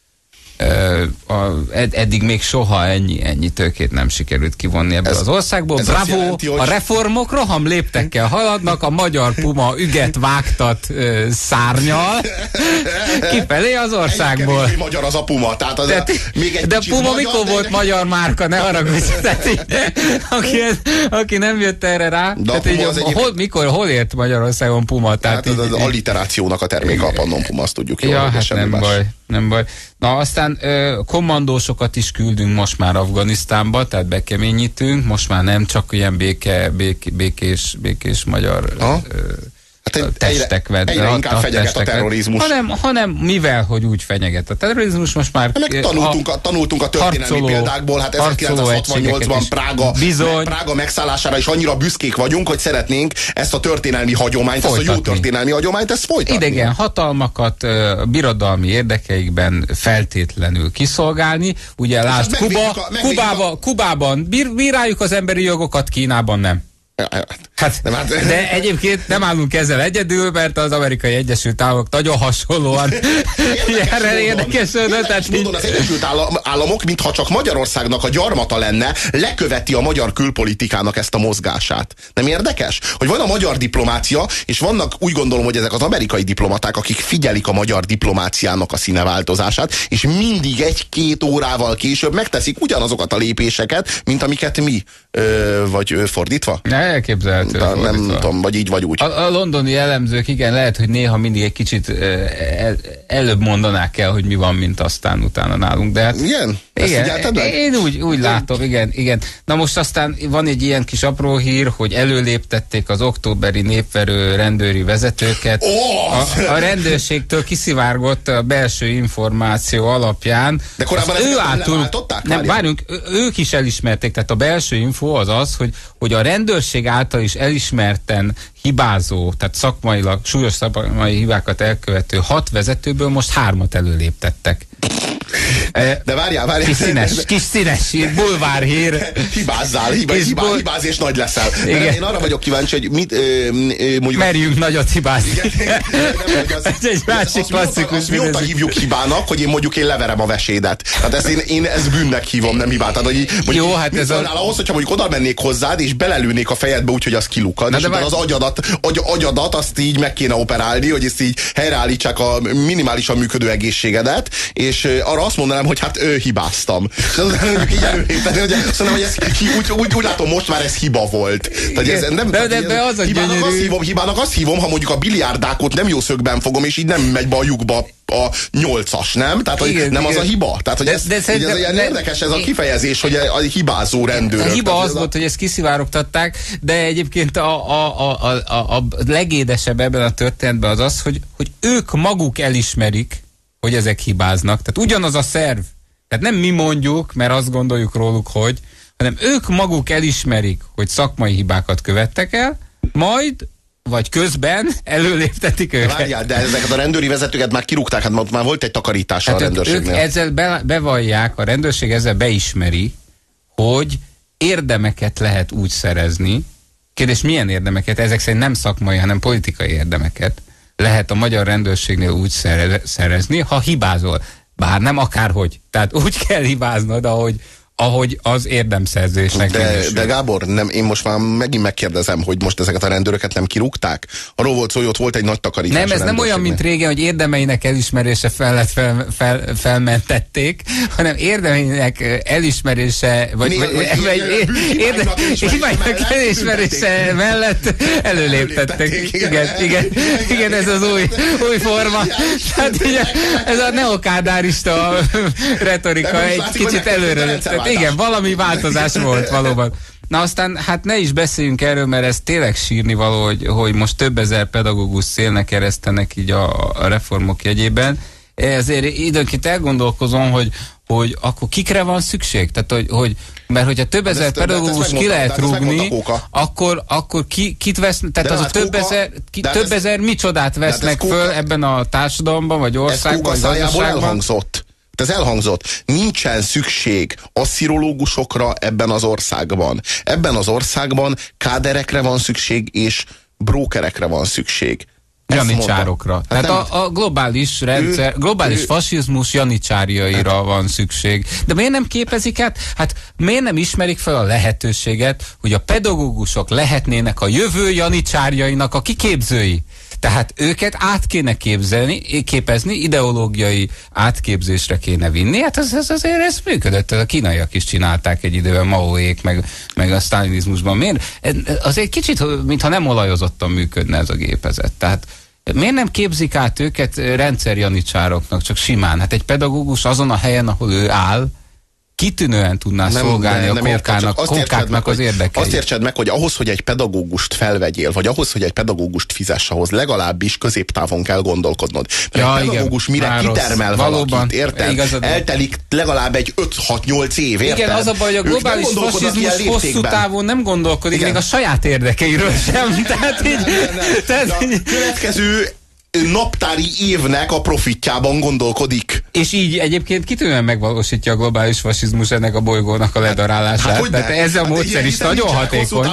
Eddig még soha ennyi tőkét nem sikerült kivonni ebből az országból. Bravo, jelenti, hogy... a reformok roham léptekkel haladnak, a magyar puma üget vágtat szárnyal kifelé az országból. Egyre magyar az a puma. Tehát még egy de puma magyar, mikor volt magyar márka, ne haragudj. Aki nem jött erre rá. Hol ért Magyarországon puma? Tehát az alliterációnak a terméke a Pannon Puma, azt tudjuk jól. Ja, hát nem baj. Na aztán kommandósokat is küldünk most már Afganisztánba, tehát bekeményítünk, most már nem csak ilyen békés magyar testek egyre inkább fenyeget a terrorizmus. Hanem mivel, hogy úgy fenyeget a terrorizmus, most már tanultunk a történelmi példákból, hát 1968-ban Prága megszállására is annyira büszkék vagyunk, hogy szeretnénk ezt a történelmi hagyományt, folytatni. Ezt a jó történelmi hagyományt, ezt folytatni. Idegen hatalmakat birodalmi érdekeikben feltétlenül kiszolgálni. Ugye lásd, Kubában bíráljuk az emberi jogokat, Kínában nem. De egyébként nem állunk ezzel egyedül, mert az Amerikai Egyesült Államok nagyon hasonlóan érdekesődött. Az Egyesült Államok, mintha csak Magyarországnak a gyarmata lenne, leköveti a magyar külpolitikának ezt a mozgását. Nem érdekes? Hogy van a magyar diplomácia, és vannak, úgy gondolom, hogy ezek az amerikai diplomaták, akik figyelik a magyar diplomáciának a színeváltozását, és mindig 1-2 órával később megteszik ugyanazokat a lépéseket, mint amiket mi. Vagy fordítva? Elképzelhető. Nem tudom, vagy így, vagy úgy. A londoni elemzők, igen, lehet, hogy néha mindig egy kicsit előbb mondanák el, hogy mi van, mint aztán utána nálunk. De hát, igen? Én úgy látom, igen. Na most aztán van egy ilyen kis apró hír, hogy előléptették az októberi népverő rendőri vezetőket. A rendőrségtől kiszivárgott a belső információ alapján. De korábban várjunk, ők is elismerték, tehát a belső info az, hogy a rendőrség által is elismerten hibázó, tehát szakmailag súlyos szakmai hibákat elkövető 6 vezetőből most 3-at előléptettek. De várjál. Kis színes hír, bulvárhír. Hibáz és nagy leszel. Én arra vagyok kíváncsi, hogy mit mondjuk... Merjünk nagyot hibázni. Ez egy másik klasszikus. Mióta hívjuk hibának, hogy én leverem a vesédet. Tehát én ezt bűnnek hívom, nem hibát. Tehát, hogy jó, hát ez ahhoz, hogyha mondjuk oda mennék hozzád, és belelőnék a fejedbe úgy, hogy az kilukad, és utána az agyadat azt így meg kéne operálni, hogy ezt így helyreállítsák a minimálisan működő egészségedet, és arra azt mondanám, hogy hát hibáztam. Szerintem, hogy ez úgy látom, most már ez hiba volt. De az a hibának azt hívom, ha mondjuk a biliárdákot nem jó szögben fogom, és így nem megy be a lyukba a 8-as, nem? Tehát, hogy igen, nem igen. Az a hiba? Tehát, hogy ez ilyen érdekes ez a kifejezés, hogy a hibázó rendőrök. A hiba az volt, hogy ezt kiszivárogtatták, de egyébként a legédesebb ebben a történetben az, hogy ők maguk elismerik, hogy ezek hibáznak. Tehát ugyanaz a szerv. Tehát nem mi mondjuk, mert azt gondoljuk róluk, hogy, hanem ők maguk elismerik, hogy szakmai hibákat követtek el, majd vagy közben előléptetik őket. Várjál, de ezeket a rendőri vezetőket már kirúgták, hát már volt egy takarítása a rendőrségnél. Ők ezzel bevallják, a rendőrség ezzel beismeri, hogy érdemeket lehet úgy szerezni. Kérdés, milyen érdemeket? Ezek szerint nem szakmai, hanem politikai érdemeket lehet a magyar rendőrségnél úgy szerezni, ha hibázol. Bár nem akárhogy. Tehát úgy kell hibáznod, ahogy az érdemszerzésnek. De Gábor, nem, én most már megint megkérdezem, hogy most ezeket a rendőröket nem kirúgták? Arról volt szó, hogy ott volt egy nagy takarítás. Nem, ez nem olyan, mint régen, hogy érdemeinek elismerése felmentették, hanem érdemeinek elismerése, vagy érdemeinek elismerése mellett előléptették. Igen, ez az új forma. Tehát ez a neokádárista retorika egy kicsit előre léptett. Igen, valami változás volt valóban. Na aztán hát ne is beszéljünk erről, mert ez tényleg sírni való, hogy most több ezer pedagógus szélnek eresztenek így a reformok jegyében. Ezért időnként elgondolkozom, hogy akkor kikre van szükség? Tehát, mert hogyha több ezer pedagógus ki lehet rúgni, akkor kit vesz, tehát az a több ezer micsodát vesznek föl ebben a társadalomban, vagy országban, vagy gazdaságban. Ez elhangzott. Nincsen szükség asszirológusokra ebben az országban. Ebben az országban káderekre van szükség, és brókerekre van szükség. Janicsárokra. Tehát a globális rendszer, globális fasizmus janicsárjaira van szükség. De miért nem képezik át? Hát miért nem ismerik fel a lehetőséget, hogy a pedagógusok lehetnének a jövő janicsárjainak a kiképzői? Tehát őket át kéne képezni, ideológiai átképzésre kéne vinni. Hát azért ez működött. A kínaiak is csinálták egy időben, Maóék, meg a sztálinizmusban. Miért? Azért kicsit, mintha nem olajozottan működne ez a gépezet. Tehát miért nem képzik át őket rendszerjanicsároknak, csak simán? Hát egy pedagógus azon a helyen, ahol ő áll, kitűnően tudná szolgálni a kókáknak az érdekeit. Azt értsed meg, hogy ahhoz, hogy egy pedagógust felvegyél, vagy ahhoz, hogy egy pedagógust fizess, ahhoz legalábbis középtávon kell gondolkodnod. Mert egy pedagógus mire kitermel valakit, érted? Eltelik legalább egy 5-6-8 év, érted? Igen, az a baj, hogy a globális fasizmus hosszú távon nem gondolkodik, még a saját érdekeiről sem. Tehát a következő naptári évnek a profitjában gondolkodik. És így egyébként kitűnően megvalósítja a globális fasizmus ennek a bolygónak a ledarálását. Tehát ez a módszer is nagyon hatékony.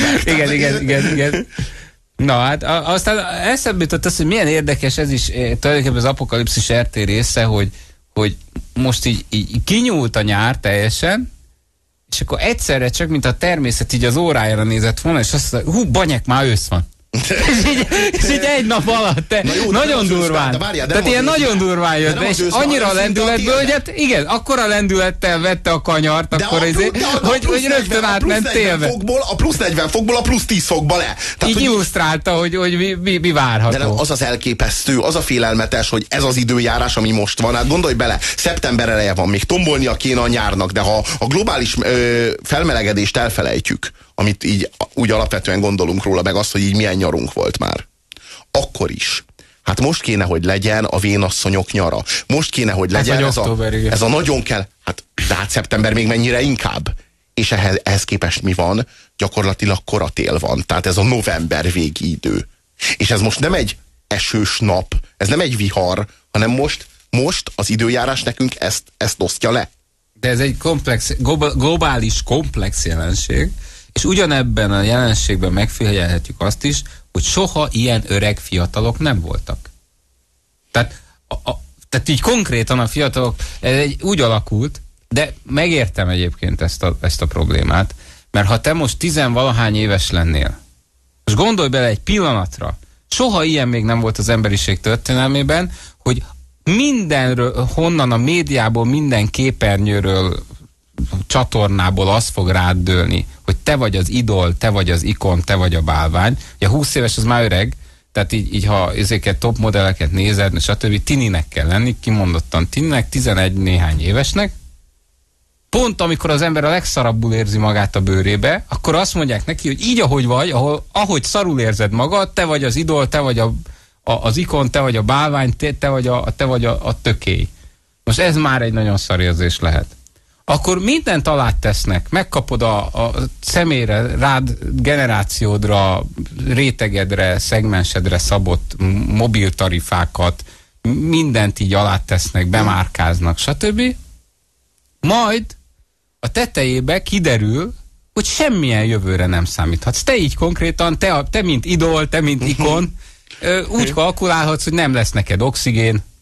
Igen. Na hát, aztán eszembe jutott az, hogy milyen érdekes ez is, tulajdonképpen az apokalipszis RT része, hogy most így kinyúlt a nyár teljesen, és akkor egyszerre csak, mint a természet így az órájára nézett volna, és azt mondja, banyek, már ősz van. és így egy nap alatt, nagyon durván. Tehát ilyen nagyon durván jött, és annyira a lendületből, hogy hát igen, akkora lendülettel vette a kanyart, akkor hogy rögtön átment télbe. A plusz 40 fokból a plusz 10 fokba le. Tehát, így illusztrálta, hogy mi várható. De nem, az az elképesztő, az a félelmetes, hogy ez az időjárás, ami most van, hát gondolj bele, szeptember eleje van, még tombolnia kéne a nyárnak, de ha a globális felmelegedést elfelejtjük, amit így úgy alapvetően gondolunk róla, meg azt, hogy így milyen nyarunk volt már. Akkor is. Hát most kéne, hogy legyen a vénasszonyok nyara. Most kéne, hogy legyen ez a nagyon kell. De hát szeptember még mennyire inkább. És ehhez képest mi van? Gyakorlatilag koratél van. Tehát ez a november végi idő. És ez most nem egy esős nap, ez nem egy vihar, hanem most az időjárás nekünk ezt osztja le. De ez egy globális komplex jelenség, és ugyanebben a jelenségben megfigyelhetjük azt is, hogy soha ilyen öreg fiatalok nem voltak. Tehát így konkrétan a fiatalok, ez úgy alakult, de megértem egyébként ezt a problémát, mert ha te most 10-valahány éves lennél, most gondolj bele egy pillanatra, soha ilyen még nem volt az emberiség történelmében, hogy mindenről, honnan a médiából, minden képernyőről, csatornából az fog rád dőlni, hogy te vagy az idol, te vagy az ikon, te vagy a bálvány. Ugye 20 éves az már öreg, tehát így ha ezeket top modelleket nézed, stb. Tininek kell lenni, kimondottan tininek, 11 néhány évesnek. Pont amikor az ember a legszarabbul érzi magát a bőrébe, akkor azt mondják neki, hogy így ahogy vagy, ahogy szarul érzed magad, te vagy az idol, te vagy az ikon, te vagy a bálvány, te vagy a tökély. Most ez már egy nagyon szar érzés lehet. Akkor mindent alá tesznek, megkapod a személyre, rád, generációdra, rétegedre, szegmensedre szabott mobiltarifákat, mindent így alá tesznek, bemárkáznak, stb. Majd a tetejébe kiderül, hogy semmilyen jövőre nem számíthatsz. Te így konkrétan, te mint idol, te mint ikon, úgy kalkulálhatsz, hogy nem lesz neked oxigén,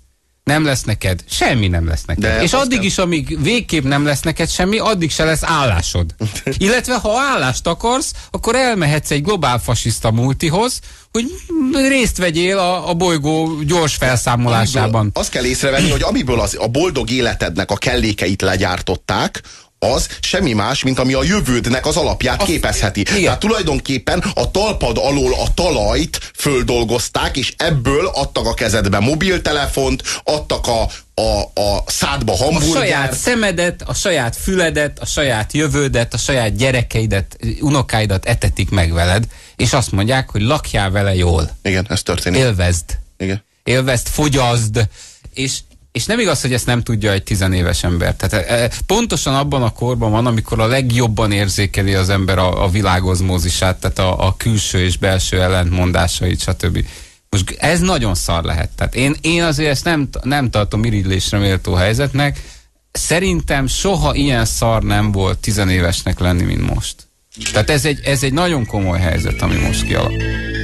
nem lesz neked? Semmi nem lesz neked. De és addig is, amíg végképp nem lesz neked semmi, addig se lesz állásod. Illetve ha állást akarsz, akkor elmehetsz egy globálfasiszta multihoz, hogy részt vegyél a bolygó gyors felszámolásában. Azt kell észrevenni, hogy amiből a boldog életednek a kellékeit legyártották, az semmi más, mint ami a jövődnek az alapját képezheti. Igen. Tehát tulajdonképpen a talpad alól a talajt földolgozták, és ebből adtak a kezedbe mobiltelefont, adtak a szádba hamburgert. A saját szemedet, a saját füledet, a saját jövődet, a saját gyerekeidet, unokáidat etetik meg veled, és azt mondják, hogy lakjál vele jól. Igen, ez történik. Élvezd. Igen. Élvezd, fogyaszd, és nem igaz, hogy ezt nem tudja egy 10 éves ember. Tehát pontosan abban a korban van, amikor a legjobban érzékeli az ember a világozmózisát, tehát a külső és belső ellentmondásait, stb. Most ez nagyon szar lehet. Tehát én azért ezt nem tartom irigylésre méltó helyzetnek. Szerintem soha ilyen szar nem volt 10 évesnek lenni, mint most. Tehát ez egy nagyon komoly helyzet, ami most kialakul.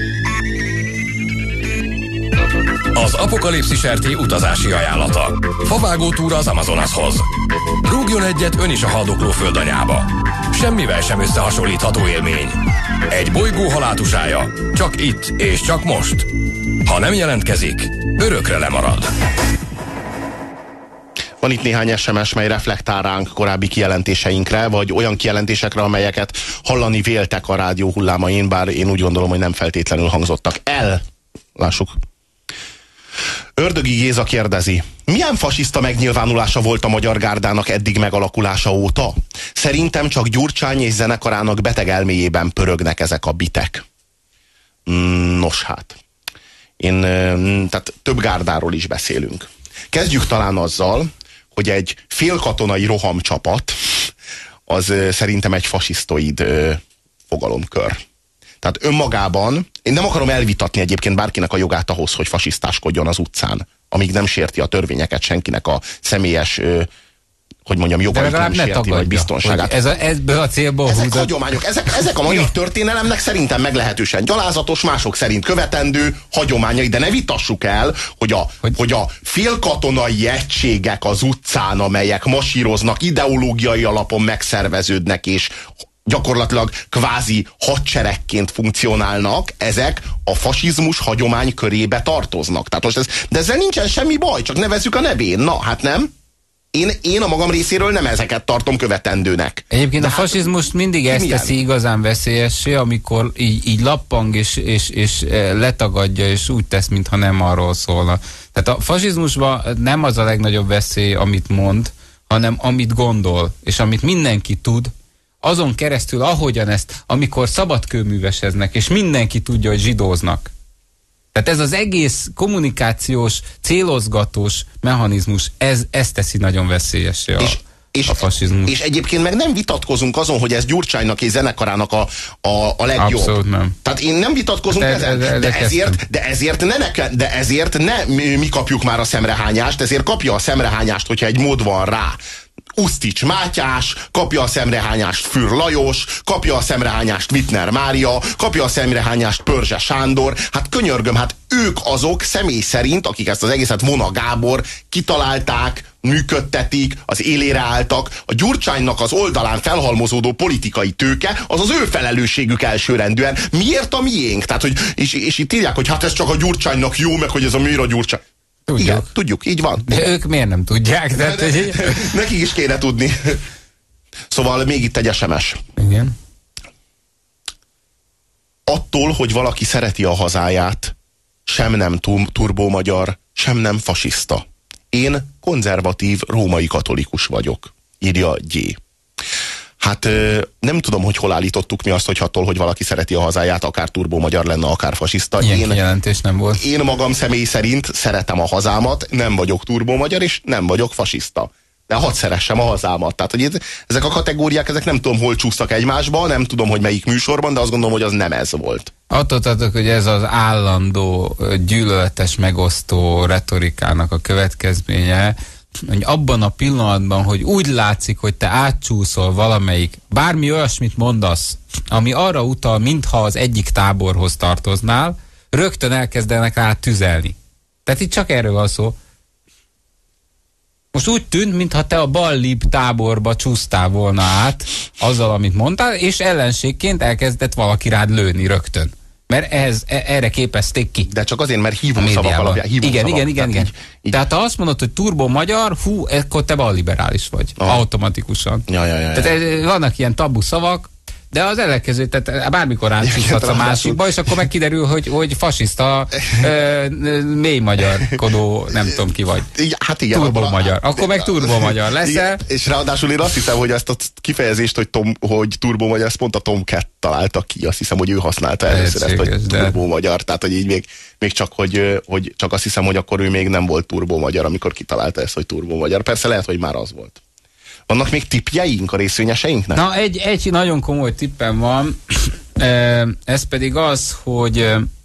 Az Apokalipszis RT utazási ajánlata. Favágó túra az Amazonashoz. Rúgjon egyet ön is a haldokló földanyába. Semmivel sem összehasonlítható élmény. Egy bolygó halátusája. Csak itt és csak most. Ha nem jelentkezik, örökre lemarad. Van itt néhány SMS, mely reflektál ránk korábbi kijelentéseinkre, vagy olyan kijelentésekre, amelyeket hallani véltek a rádió hullámain, bár én úgy gondolom, hogy nem feltétlenül hangzottak el. Lássuk. Ördögi Géza kérdezi, milyen fasiszta megnyilvánulása volt a Magyar Gárdának eddig megalakulása óta? Szerintem csak Gyurcsány és zenekarának beteg elméjében pörögnek ezek a bitek. Nos hát, tehát több gárdáról is beszélünk. Kezdjük talán azzal, hogy egy félkatonai rohamcsapat az szerintem egy fasisztoid fogalomkör. Tehát önmagában, én nem akarom elvitatni egyébként bárkinek a jogát ahhoz, hogy fasisztáskodjon az utcán, amíg nem sérti a törvényeket, senkinek a személyes, hogy mondjam, jogait nem sérti, vagy biztonságát. Ebből a célból ezek hagyományok, ezek a magyar történelemnek szerintem meglehetősen gyalázatos, mások szerint követendő hagyományai, de ne vitassuk el, hogy a félkatonai egységek az utcán, amelyek masíroznak, ideológiai alapon megszerveződnek, és gyakorlatilag kvázi hadseregként funkcionálnak, ezek a fasizmus hagyomány körébe tartoznak. Tehát most de ezzel nincsen semmi baj, csak nevezzük a nevén. Na, hát nem? Én a magam részéről nem ezeket tartom követendőnek. Egyébként a fasizmust mindig ezt teszi igazán veszélyessé, amikor így lappang és letagadja, és úgy tesz, mintha nem arról szólna. Tehát a fasizmusban nem az a legnagyobb veszély, amit mond, hanem amit gondol, és amit mindenki tud, azon keresztül, ahogyan ezt, amikor szabadkőműveseznek, és mindenki tudja, hogy zsidóznak. Tehát ez az egész kommunikációs, célozgatós mechanizmus, ez teszi nagyon veszélyessé a fasizmus. És egyébként meg nem vitatkozunk azon, hogy ez Gyurcsánynak és zenekarának a legjobb. Abszolút nem. Tehát én nem vitatkozunk ezen, de ezért ne mi kapjuk már a szemrehányást, ezért kapja a szemrehányást, hogyha egy mód van rá. Usztics Mátyás, kapja a szemrehányást Fürr Lajos, kapja a szemrehányást Wittner Mária, kapja a szemrehányást Pörzse Sándor. Hát könyörgöm, hát ők azok személy szerint, akik ezt az egészet, Vona Gábor kitalálták, működtetik, az élére álltak. A Gyurcsánynak az oldalán felhalmozódó politikai tőke, az az ő felelősségük elsőrendűen. Miért a miénk? Tehát, hogy, és itt írják, hogy hát ez csak a Gyurcsánynak jó, meg hogy ez a miért a Gyurcsány. Tudjuk. Igen, tudjuk, így van. De ők miért nem tudják? Nekik is kéne tudni. Szóval még itt egy SMS. Igen. Attól, hogy valaki szereti a hazáját, sem nem turbómagyar, sem nem fasiszta. Én konzervatív római katolikus vagyok, írja G. Hát nem tudom, hogy hol állítottuk mi azt, hogy attól, hogy valaki szereti a hazáját, akár turbómagyar lenne, akár fasiszta. Ilyen kijelentés nem volt. Én magam személy szerint szeretem a hazámat, nem vagyok turbómagyar, és nem vagyok fasiszta. De hadd szeressem a hazámat. Tehát, hogy ezek a kategóriák, ezek nem tudom, hol csúsztak egymásba, nem tudom, hogy melyik műsorban, de azt gondolom, hogy az nem ez volt. Attól tartok, hogy ez az állandó, gyűlöletes, megosztó retorikának a következménye, hogy abban a pillanatban, hogy úgy látszik, hogy te átcsúszol valamelyik, bármi olyasmit mondasz, ami arra utal, mintha az egyik táborhoz tartoznál, rögtön elkezdenek rá tüzelni. Tehát itt csak erről van szó. Most úgy tűnt, mintha te a bal-lib táborba csúsztál volna át azzal, amit mondtál, és ellenségként elkezdett valaki rád lőni rögtön. Mert erre képezték ki. De csak azért, mert hívószavak alapján. Igen. Így. Tehát ha azt mondod, hogy turbo magyar, akkor te balliberális vagy. Automatikusan. Ja. Tehát vannak ilyen tabu szavak, de az ellenkező, tehát bármikor átcsúszhatsz a másikba, és akkor megkiderül, hogy fasiszta, mély magyarkodó, nem tudom ki vagy. Hát igen. Turbo magyar. Akkor meg turbo magyar leszel. Igen, és ráadásul én azt hiszem, hogy ezt a kifejezést, hogy turbo magyar, ezt pont a Tomcat találta ki. Azt hiszem, hogy ő használta először ezt, hogy turbo magyar. Tehát, hogy így még csak, hogy csak azt hiszem, hogy akkor ő még nem volt turbo magyar, amikor kitalálta ezt, hogy turbo magyar. Persze lehet, hogy már az volt. Vannak még tippjeink a részvényeseinknek? Na, egy nagyon komoly tippem van, ez pedig az, hogy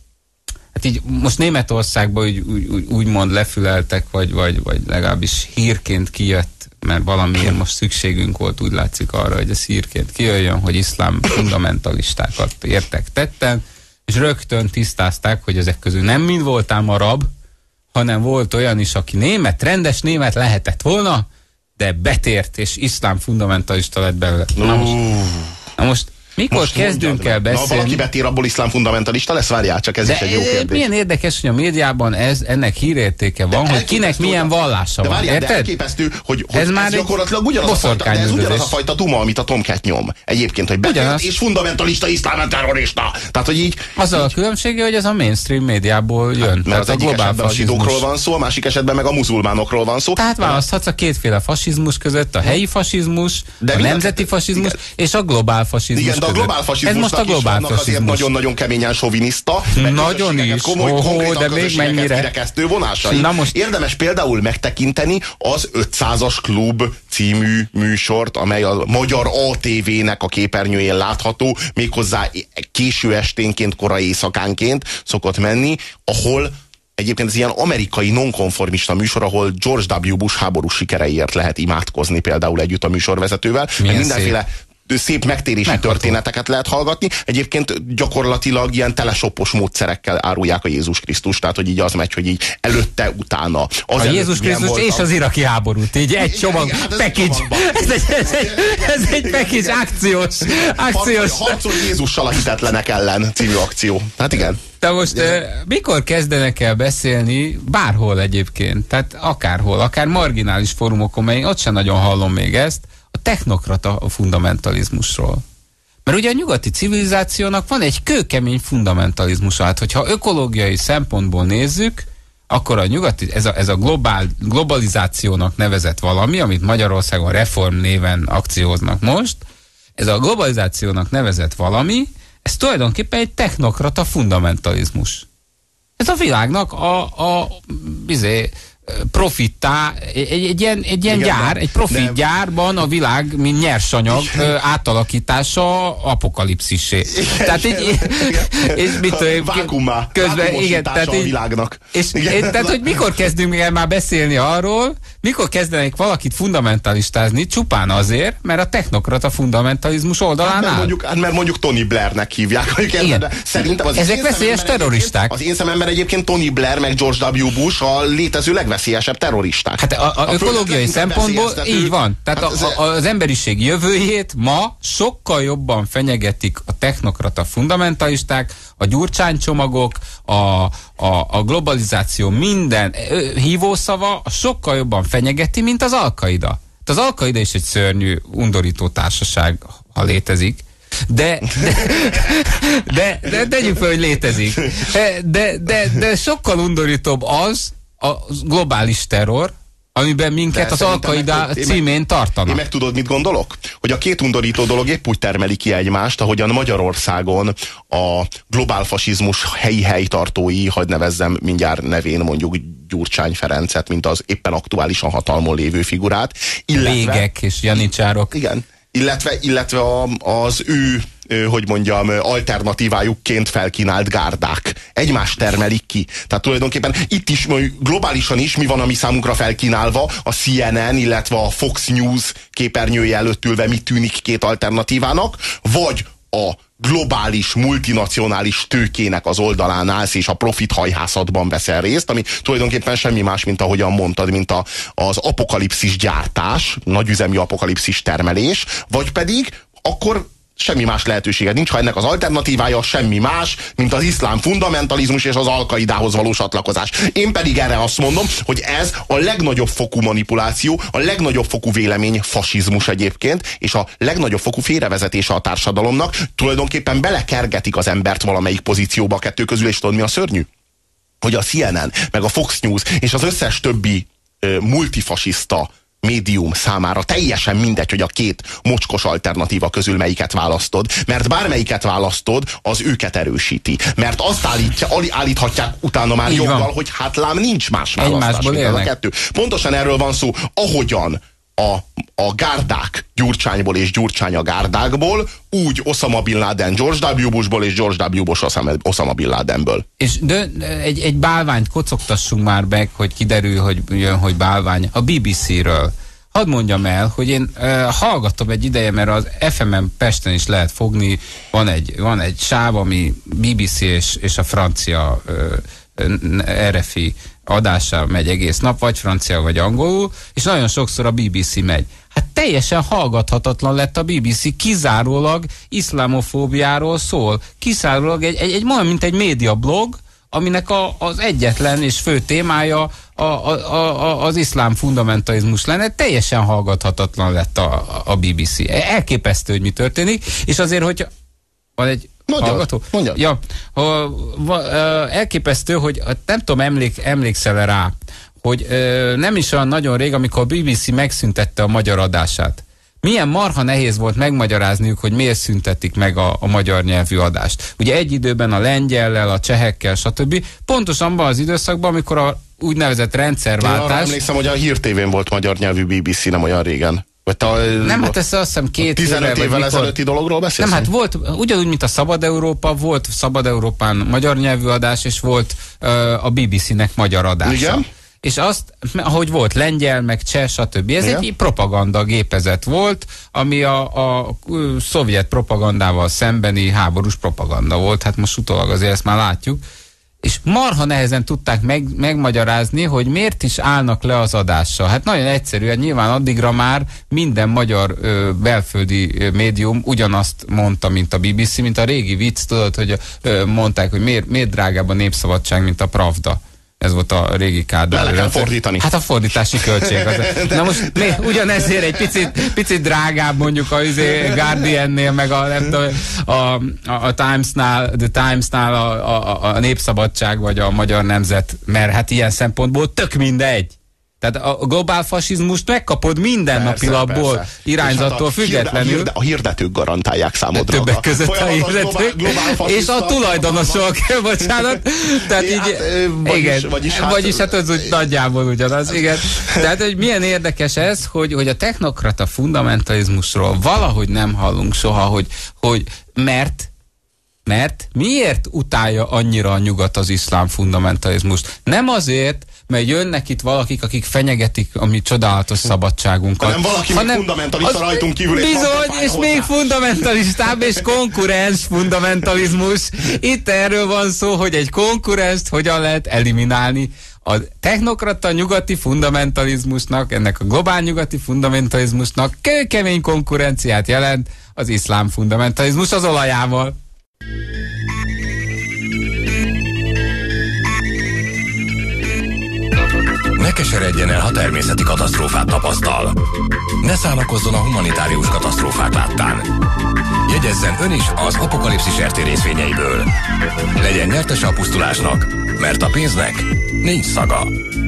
hát így most Németországban úgymond lefüleltek, vagy legalábbis hírként kijött, mert valamiért most szükségünk volt, úgy látszik arra, hogy ez hírként kijöjjön, hogy iszlám fundamentalistákat értek tetten, és rögtön tisztázták, hogy ezek közül nem mind voltál arab, hanem volt olyan is, aki német, rendes német lehetett volna, de betért, és iszlám fundamentalista lett belőle. Na most mikor kezdünk el beszélni? Na, valaki betér, abból iszlám fundamentalista lesz? Várjál, csak ez is egy jó kérdés. Milyen érdekes, hogy a médiában ennek hírértéke van, hogy kinek milyen vallása van. Érted? De elképesztő, hogy ez már gyakorlatilag ugyanaz a fajta duma, amit a Tomcat nyom. Egyébként, hogy betért és fundamentalista, iszlám terrorista. Tehát, hogy így... Azzal a különbsége, hogy ez a mainstream médiából jön. Mert az egyik esetben a zsidókról van szó, a másik esetben meg a muzulmánokról van szó. Tehát választhatsz a kétféle fasizmus között, a helyi fasizmus, a nemzeti fasizmus és a globál fasizmus. De a globál fasizmusnak is vannak azért nagyon-nagyon keményen soviniszta. Nagyon is. De még mennyire. Kirekesztő vonásai. Érdemes például megtekinteni az 500-as klub című műsort, amely a magyar ATV-nek a képernyőjén látható, méghozzá késő esténként, korai éjszakánként szokott menni, ahol egyébként ez ilyen amerikai nonkonformista műsor, ahol George W. Bush háborús sikereiért lehet imádkozni például együtt a műsorvezetővel. Mindenféle szép megtérési történeteket lehet hallgatni. Egyébként gyakorlatilag ilyen telesoppos módszerekkel árulják a Jézus Krisztus, tehát hogy így az megy, hogy így előtte, utána. A Jézus Krisztus és az iraki háborút, így egy csomag, package. Ez egy package akciós. Harcolj Jézussal a hitetlenek ellen című akció. Hát igen. De most mikor kezdenek el beszélni, bárhol egyébként, tehát akárhol, akár marginális fórumokon, mert én ott sem nagyon hallom még ezt, a technokrata fundamentalizmusról. Mert ugye a nyugati civilizációnak van egy kőkemény fundamentalizmusa. Hát, hogyha ökológiai szempontból nézzük, akkor a nyugati, ez a globalizációnak nevezett valami, amit Magyarországon reform néven akcióznak most, ez a globalizációnak nevezett valami, ez tulajdonképpen egy technokrata fundamentalizmus. Ez a világnak profittá, egy ilyen gyár, egy profitgyárban a világ, mint nyersanyag átalakítása apokalipszisé. Tehát és mit vákummá, közben, igen, tehát a világnak. Tehát, hogy mikor kezdünk el már beszélni arról, mikor kezdenek valakit fundamentalistázni, csupán azért, mert a technokrata fundamentalizmus oldalán áll. Mert mondjuk Tony Blairnek hívják. Szerintem ezek veszélyes terroristák. Az én szememben egyébként Tony Blair meg George W. Bush a létező legveszélyesebb terroristák. Hát a ökológiai szempontból így van. Tehát az emberiség jövőjét ma sokkal jobban fenyegetik a technokrata fundamentalisták, a gyurcsánycsomagok, a globalizáció minden hívószava sokkal jobban fenyegeti, mint az Al-Qaida. Az Al-Qaida is egy szörnyű, undorító társaság, ha létezik. De tegyük fel, hogy létezik. De sokkal undorítóbb az a globális terror, amiben minket az Al-Qaida címén tartanak. Én meg tudod, mit gondolok? Hogy a két undorító dolog épp úgy termeli ki egymást, ahogyan Magyarországon a globálfasizmus helyi helytartói, hadd nevezzem mindjárt nevén mondjuk Gyurcsány Ferencet, mint az éppen aktuálisan hatalmon lévő figurát. Végek és janicsárok. Igen. Illetve az ő hogy mondjam, alternatívájukként felkínált gárdák. Egymást termelik ki. Tehát tulajdonképpen itt is, globálisan is mi van, ami számunkra felkínálva, a CNN, illetve a Fox News képernyője előtt ülve mit tűnik két alternatívának, vagy a globális, multinacionális tőkének az oldalán állsz, és a profit hajhászatban veszel részt, ami tulajdonképpen semmi más, mint ahogyan mondtad, mint az apokalipszis gyártás, nagyüzemű apokalipszis termelés, vagy pedig akkor semmi más lehetőséged nincs, ha ennek az alternatívája semmi más, mint az iszlám fundamentalizmus és az Al-Qaidához való csatlakozás. Én pedig erre azt mondom, hogy ez a legnagyobb fokú manipuláció, a legnagyobb fokú vélemény fasizmus egyébként, és a legnagyobb fokú félrevezetése a társadalomnak. Tulajdonképpen belekergetik az embert valamelyik pozícióba a kettő közül, és tudod mi a szörnyű? Hogy a CNN, meg a Fox News és az összes többi multifasiszta médium számára teljesen mindegy, hogy a két mocskos alternatíva közül melyiket választod, mert bármelyiket választod, az őket erősíti. Mert azt állíthatják utána már joggal, hogy hát lám nincs más választás, mint ez a kettő. Pontosan erről van szó, ahogyan a gárdák Gyurcsányból és Gyurcsány a gárdákból, úgy Osama Bin Laden George W. Bushból és George W. Bush Osama Bin Ladenből. És egy bálványt kocogtassunk már meg, hogy kiderül, hogy bálvány. A BBC-ről. Hadd mondjam el, hogy én hallgatom egy ideje, mert az FM-en Pesten is lehet fogni, van egy sáv, ami BBC és a francia RFI adása megy egész nap, vagy francia, vagy angolul, és nagyon sokszor a BBC megy. Hát teljesen hallgathatatlan lett a BBC, kizárólag iszlamofóbiáról szól. Kizárólag egy olyan, mint egy médiablog, aminek az egyetlen és fő témája az iszlám fundamentalizmus lenne. Teljesen hallgathatatlan lett a BBC. Elképesztő, hogy mi történik, és azért, hogy van egy hallgató? Mondjad. Ja, elképesztő, hogy nem tudom, emlékszel rá, hogy nem is olyan nagyon rég, amikor a BBC megszüntette a magyar adását. Milyen marha nehéz volt megmagyarázniuk, hogy miért szüntetik meg a magyar nyelvű adást. Ugye egy időben a lengyellel, a csehekkel, stb. Pontosan abban az időszakban, amikor a úgynevezett rendszerváltás... Én arra emlékszem, hogy a Hír TV-n volt magyar nyelvű BBC nem olyan régen. Nem, hát ez azt hiszem 2 15 évvel ezelőtti dologról beszélsz? Nem, hát volt, ugyanúgy, mint a Szabad Európa, volt Szabad Európán magyar nyelvű adás, és volt a BBC-nek magyar adása. Igen? És azt, ahogy volt lengyel, meg cseh, stb. Ez igen? Egy propaganda gépezet volt, ami a szovjet propagandával szembeni háborús propaganda volt. Hát most utólag azért ezt már látjuk. És marha nehezen tudták megmagyarázni, hogy miért is állnak le az adással. Hát nagyon egyszerűen, nyilván addigra már minden magyar belföldi médium ugyanazt mondta, mint a BBC, mint a régi vicc, tudod, hogy mondták, hogy miért drágább a Népszabadság, mint a Pravda. Ez volt a régi Kádár. Le kell fordítani. Hát a fordítási költség. Na most ugyanezért egy picit drágább mondjuk a Guardiannél, meg a Timesnál a Népszabadság, vagy a Magyar Nemzet, mert hát ilyen szempontból tök mindegy. Tehát a globál fasizmust megkapod minden napi lapból, irányzattól hát függetlenül. A hirdetők garantálják számodra. Többek között a hirdetők. És a tulajdonosok, bocsánat. Tehát így, vagyis hát az úgy nagyjából ugyanaz, igen. Tehát, hogy milyen érdekes ez, hogy a technokrata fundamentalizmusról valahogy nem hallunk soha, hogy mert miért utálja annyira a nyugat az iszlám fundamentalizmust? Nem azért, mert jönnek itt valakik, akik fenyegetik a mi csodálatos szabadságunkat. Nem valaki még fundamentalista rajtunk kívül. Bizony, és még fundamentalistább és konkurens fundamentalizmus. Itt erről van szó, hogy egy konkurenst hogyan lehet eliminálni. A technokrata nyugati fundamentalizmusnak, ennek a globál nyugati fundamentalizmusnak kőkemény konkurenciát jelent az iszlám fundamentalizmus az olajával. Ne keseredjen el, ha természeti katasztrófát tapasztal. Ne szánakozzon a humanitárius katasztrófák láttán. Jegyezzen ön is az Apokalipszis RT részvényeiből. Legyen nyertese a pusztulásnak, mert a pénznek nincs szaga.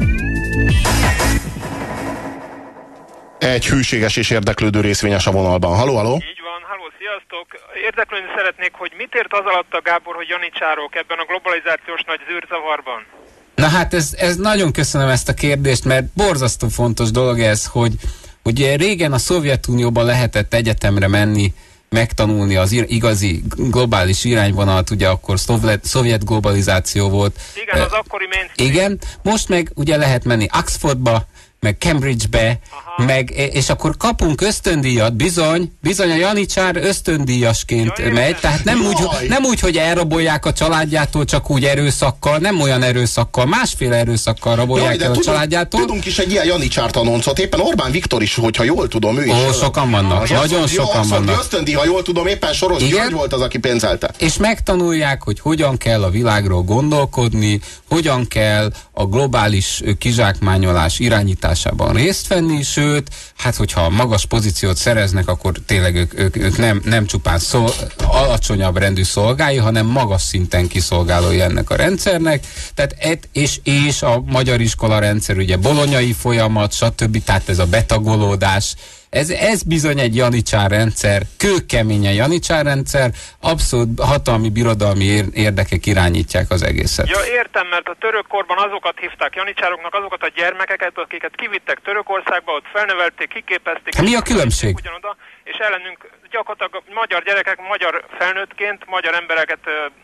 Egy hűséges és érdeklődő részvényes a vonalban. Halló, halló? Így van, halló, sziasztok! Érdeklődni szeretnék, hogy mit ért az alatt a Gábor, hogy janicsárok ebben a globalizációs nagy zűrzavarban? Na hát ez nagyon köszönöm ezt a kérdést, mert borzasztó fontos dolog ez, hogy ugye régen a Szovjetunióban lehetett egyetemre menni, megtanulni az igazi globális irányvonalat, ugye akkor szovjet globalizáció volt. Igen, az akkori mainstream. Igen, most meg ugye lehet menni Oxfordba, meg Cambridge-be, meg, és akkor kapunk ösztöndíjat, bizony a Janicsár ösztöndíjasként megy, tehát nem úgy, hogy elrabolják a családjától, csak úgy erőszakkal, nem olyan erőszakkal, másféle erőszakkal rabolják el a családjától. Tudunk is egy ilyen Janicsárt anoncot, éppen Orbán Viktor is, hogyha jól tudom, ő is. Sokan vannak, nagyon sokan vannak. Ösztöndíj, ha jól tudom, éppen Soros György volt az, aki pénzelte. És megtanulják, hogy hogyan kell a világról gondolkodni, hogyan kell a globális kizsákmányolás irányításában részt venni, sőt, hát hogyha magas pozíciót szereznek, akkor tényleg ők nem csupán alacsonyabb rendű szolgái, hanem magas szinten kiszolgálói ennek a rendszernek. Tehát és a magyar iskola rendszer, ugye bolonyai folyamat, stb. Tehát ez a betagolódás, ez bizony egy Janicsár rendszer, kőkeményen Janicsár rendszer, abszolút hatalmi, birodalmi érdekek irányítják az egészet. Ja, értem, mert a török korban azokat hívták janicsároknak, azokat a gyermekeket, akiket kivittek Törökországba, ott felnevelték, kiképezték. Mi a különbség? Ugyanoda, és ellenünk gyakorlatilag magyar gyerekek, magyar felnőttként, magyar embereket,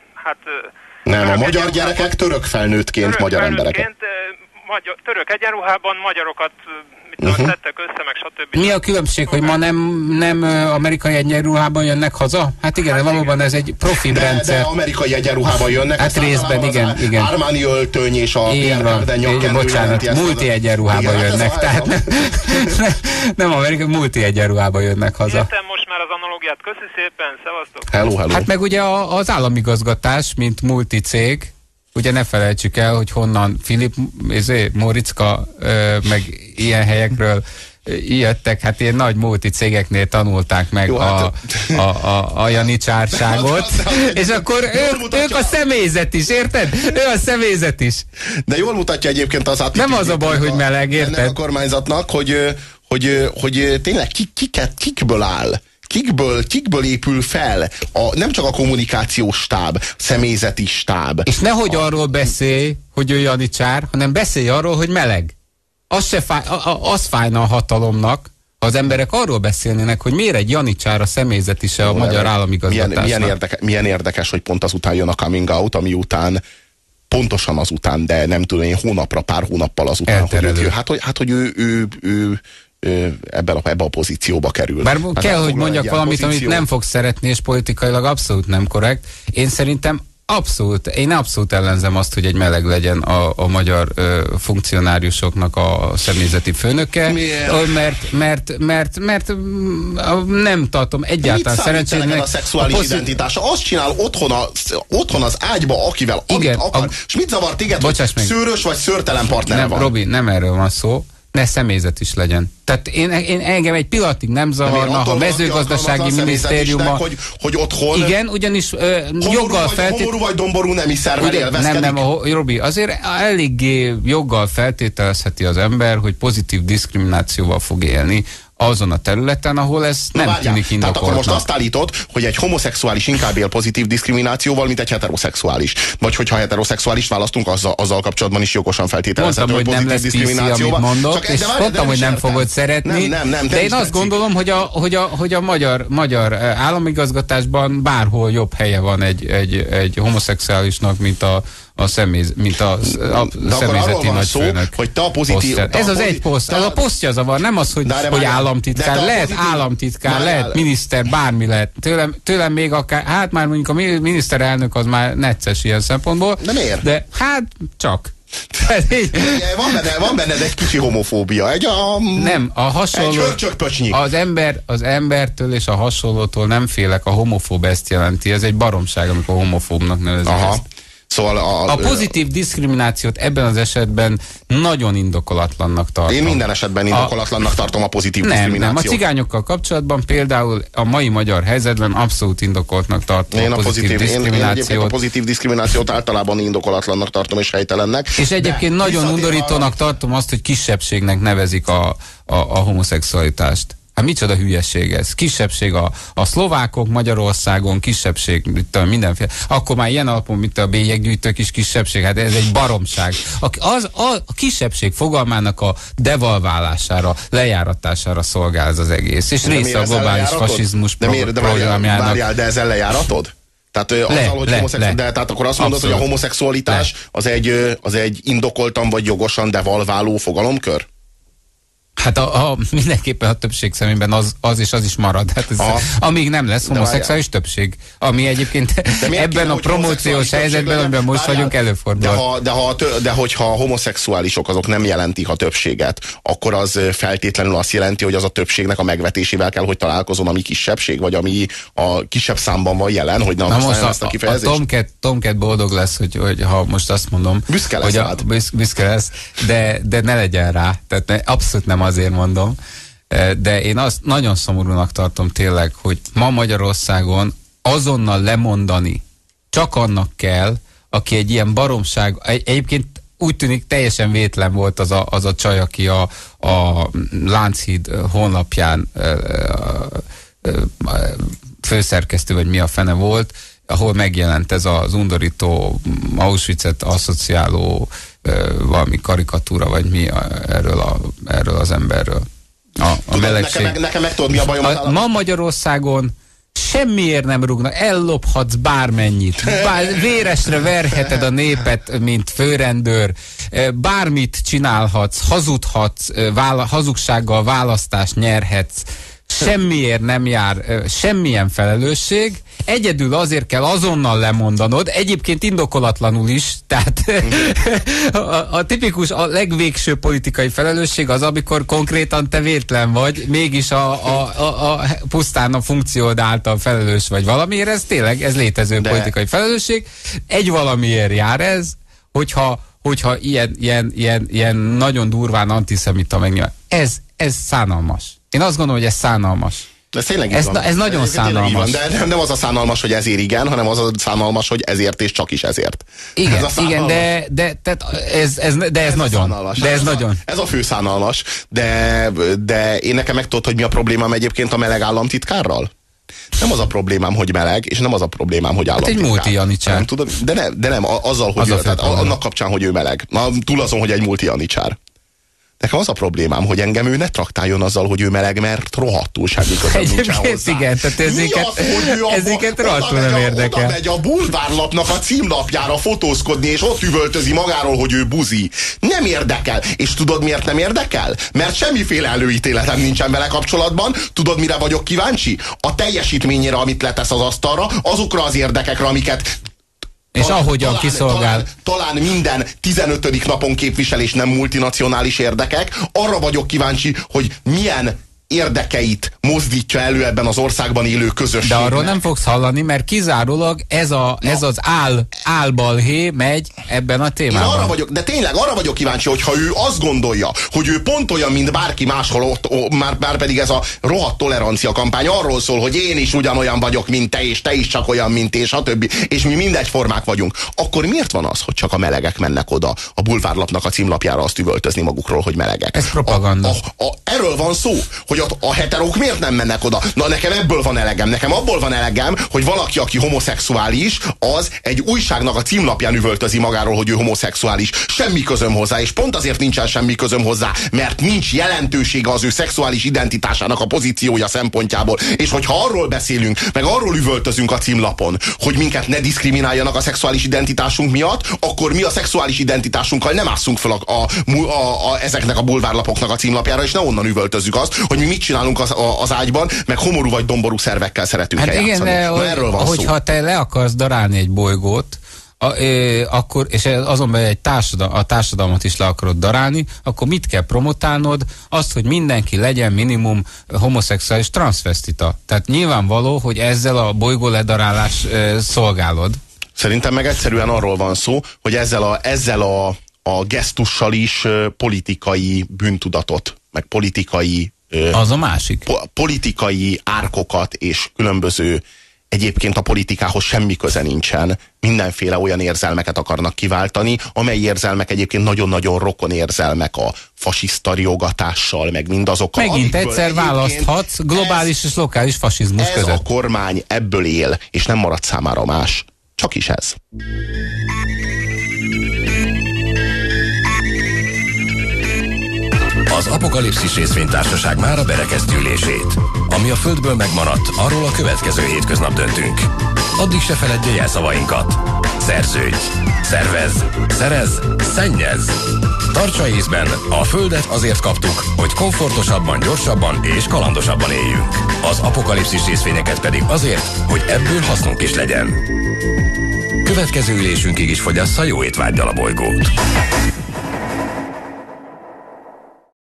Nem, a magyar gyerekek török felnőttként magyar embereket. Török egyenruhában magyarokat szedtek össze, meg stb. Mi a különbség, hogy ma nem amerikai egyenruhában jönnek haza? Hát igen, valóban ez egy profi rendszer. De amerikai egyenruhában jönnek. Hát részben, igen. Armani öltöny és a Pierre Cardin nyakkendő. Bocsánat, multi egyenruhában jönnek. Tehát nem amerikai, multi egyenruhában jönnek haza. Értem most már az analógiát. Köszi szépen, szevasztok. Hello. Hát meg ugye az államigazgatás, mint multi cég, ugye ne felejtsük el, hogy honnan Philip Moritzka meg ilyen helyekről jöttek, hát ilyen nagy multicégeknél tanulták meg jó, a janicsárságot, és akkor ők a személyzet is, érted? Ő a személyzet is. De jól mutatja egyébként az attitűdjét. Nem az a baj, hogy meleg, érted? Ennek a kormányzatnak, hogy tényleg kikből áll. Kikből épül fel nem csak a kommunikációs stáb, személyzeti stáb. És nehogy arról beszélj, hogy ő janicsár, hanem beszélj arról, hogy meleg. Az fájna a hatalomnak, ha az emberek arról beszélnének, hogy miért egy janicsár a személyzet is a magyar államigazgatásnak. Milyen érdekes, hogy pont azután jön a coming out, ami után pontosan azután, de nem tudom én, pár hónappal azután, hogy ő ebbe a pozícióba kerül. Bár kell, hogy mondjak valamit, amit nem fog szeretni, és politikailag abszolút nem korrekt. Én szerintem én abszolút ellenzem azt, hogy egy meleg legyen a magyar funkcionáriusoknak a személyzeti főnöke, mert nem tartom egyáltalán szerencsésnek. A szexuális identitása. Azt csinál otthon az ágyba, akivel amit akar. És mit zavar téged, hogy szőrös vagy szőrtelen partner van? Robi, nem erről van szó. Ne személyzet is legyen. Tehát engem egy pillanatig nem zavarna, ha mezőgazdasági minisztériumban... Hogy otthon... Igen, ugyanis joggal homorú vagy domború nemi szervel élvezkedik. Nem, Robi, azért eléggé joggal feltételezheti az ember, hogy pozitív diszkriminációval fog élni azon a területen, ahol ez nem tűnik indokoltnak. Tehát akkor most azt állítod, hogy egy homoszexuális inkább él pozitív diszkriminációval, mint egy heteroszexuális. Vagy hogyha heteroszexuális választunk, azzal kapcsolatban is jogosan feltételezhető, hogy pozitív diszkriminációval. Mondok, és mondtam, hogy nem fogod szeretni, de én azt gondolom, hogy a magyar államigazgatásban bárhol jobb helye van egy homoszexuálisnak, mint a személyzeti nagyfőnök. Hogy te a pozitív... Ez az egy poszt, ez a posztja zavar, nem az, hogy államtitkár, lehet államtitkár, lehet miniszter, bármi lehet. Tőlem még akár, hát már mondjuk a miniszterelnök az már necces ilyen szempontból. De miért? De hát csak. Van benned egy kicsi homofóbia. Nem, a hasonló... Az embertől és a hasonlótól nem félek, a homofób ezt jelenti. Ez egy baromság, amikor homofóbnak nevezik ezt. Szóval a pozitív diszkriminációt ebben az esetben nagyon indokolatlannak tartom. Én minden esetben indokolatlannak tartom a pozitív diszkriminációt. Nem, a cigányokkal kapcsolatban például a mai magyar helyzetben abszolút indokoltnak tartom a pozitív diszkriminációt. Én a pozitív diszkriminációt általában indokolatlannak tartom és helytelennek. És egyébként nagyon undorítónak tartom azt, hogy kisebbségnek nevezik a homoszexualitást. Hát micsoda hülyeség ez. Kisebbség a szlovákok Magyarországon, kisebbség mindenféle. Akkor már ilyen alapon, mint a bélyeggyűjtők is kisebbség. Hát ez egy baromság. A kisebbség fogalmának a devalválására, lejáratására szolgál ez az egész. És része a globális fasizmus programjának. Várjál, de ezzel lejáratod? Tehát, tehát akkor azt mondod, hogy a homoszexualitás az egy indokoltan vagy jogosan devalváló fogalomkör? Hát mindenképpen a többség szemében az is marad. Hát amíg nem lesz homoszexuális többség, ami egyébként ebben a promóciós helyzetben, amiben most vagyunk, előfordul. De hogyha a homoszexuálisok azok nem jelentik a többséget, akkor az feltétlenül azt jelenti, hogy az a többségnek a megvetésével kell, hogy találkozom, ami kisebbség, vagy ami a kisebb számban van jelen, hogy na most ezt a kifejezést. A Tomcat boldog lesz, hogy ha most azt mondom, büszke lesz, büszke lesz, de ne legyen rá. Tehát abszolút nem azért mondom, de én azt nagyon szomorúnak tartom tényleg, hogy ma Magyarországon azonnal lemondani csak annak kell, aki egy ilyen baromság, egyébként úgy tűnik teljesen vétlen volt az a csaj, aki a Lánchíd honlapján főszerkesztő, vagy mi a fene volt, ahol megjelent ez az undorító Auschwitzet asszociáló valami karikatúra, vagy mi erről az emberről. A melegség. Nekem meg tudod, mi a bajom? Ma Magyarországon semmiért nem rúgnak, ellophatsz bármennyit, véresre verheted a népet, mint főrendőr, bármit csinálhatsz, hazudhatsz, hazugsággal választást nyerhetsz, semmiért nem jár semmilyen felelősség, egyedül azért kell azonnal lemondanod, egyébként indokolatlanul is, tehát a tipikus, a legvégső politikai felelősség az, amikor konkrétan te vétlen vagy, mégis a pusztán a funkciód által felelős vagy valamiért, ez tényleg, ez létező politikai felelősség. Egy valamiért jár ez, hogyha ilyen nagyon durván antiszemita megnyilván. Ez szánalmas. Én azt gondolom, hogy ez szánalmas. De tényleg ez nagyon szánalmas. De nem az a szánalmas, hogy ezért igen, hanem az a szánalmas, hogy ezért és csak is ezért. Igen, de ez nagyon. Ez a fő szánalmas. De én nekem megtudod, hogy mi a problémám egyébként a meleg államtitkárral? Nem az a problémám, hogy meleg, és nem az a problémám, hogy államtitkár. Hát egy multi-janicsár. De nem, azzal, hogy annak kapcsán, hogy ő meleg. Túl azon, hogy egy multi-janicsár. Nekem az a problémám, hogy engem ő ne traktáljon azzal, hogy ő meleg, mert rohadtul semmi közöm nincsen hozzá. Igen, tehát ezeket rohadtul nem érdekel. Oda megy a bulvárlapnak a címlapjára fotózkodni, és ott üvöltözi magáról, hogy ő buzi. Nem érdekel. És tudod, miért nem érdekel? Mert semmiféle előítéletem nincsen vele kapcsolatban. Tudod, mire vagyok kíváncsi? A teljesítményére, amit letesz az asztalra, azokra az érdekekre, amiket és ahogyan kiszolgál. Talán minden 15. napon képvisel, és nem multinacionális érdekek. Arra vagyok kíváncsi, hogy milyen érdekeit mozdítja elő ebben az országban élő közösségnek. De arról nem fogsz hallani, mert kizárólag ez az álbalhé megy ebben a témában. De tényleg arra vagyok kíváncsi, hogy ha ő azt gondolja, hogy ő pont olyan, mint bárki máshol ott, már pedig ez a rohadt tolerancia kampány arról szól, hogy én is ugyanolyan vagyok, mint te, és te is csak olyan, mint én, stb. És mi mindegyformák vagyunk. Akkor miért van az, hogy csak a melegek mennek oda a bulvárlapnak a címlapjára azt üvöltözni magukról, hogy melegek? Ez propaganda. Erről van szó, hogy a heterók miért nem mennek oda? Na, nekem ebből van elegem. Nekem abból van elegem, hogy valaki, aki homoszexuális, az egy újságnak a címlapján üvöltözi magáról, hogy ő homoszexuális. Semmi közöm hozzá, és pont azért nincsen semmi közöm hozzá, mert nincs jelentősége az ő szexuális identitásának a pozíciója szempontjából. És hogyha arról beszélünk, meg arról üvöltözünk a címlapon, hogy minket ne diszkrimináljanak a szexuális identitásunk miatt, akkor mi a szexuális identitásunkkal nem ásszunk fel ezeknek a bulvárlapoknak a címlapjára, és ne onnan üvöltözzük azt, hogy mi mit csinálunk az ágyban, meg homorú vagy domború szervekkel szeretünk játszani. Igen, erről van hogyha te le akarsz darálni egy bolygót, akkor, és azon belül a társadalmat is le akarod darálni, akkor mit kell promotálnod? Azt, hogy mindenki legyen minimum homoszexuális transvestita. Tehát nyilvánvaló, hogy ezzel a bolygó ledarálás szolgálod. Szerintem meg egyszerűen arról van szó, hogy ezzel a gesztussal is politikai bűntudatot, meg politikai az a másik. Politikai árkokat és különböző, egyébként a politikához semmi köze nincsen, mindenféle olyan érzelmeket akarnak kiváltani, amely érzelmek egyébként nagyon-nagyon rokon érzelmek a fasiszta riogatással, meg mindazokkal. Megint egyszer választhatsz globális és lokális fasizmus között. Ez a kormány ebből él, és nem marad számára más. Csak is ez. Az Apokalipszis részvénytársaság mára berekezti ülését. Ami a Földből megmaradt, arról a következő hétköznap döntünk. Addig se feledj el szavainkat. Szerződj, szervez, szerez, szennyez. Tartsa észben, a Földet azért kaptuk, hogy komfortosabban, gyorsabban és kalandosabban éljünk. Az apokalipszis részvényeket pedig azért, hogy ebből hasznunk is legyen. Következő ülésünkig is fogyassza jó étvággyal a bolygót.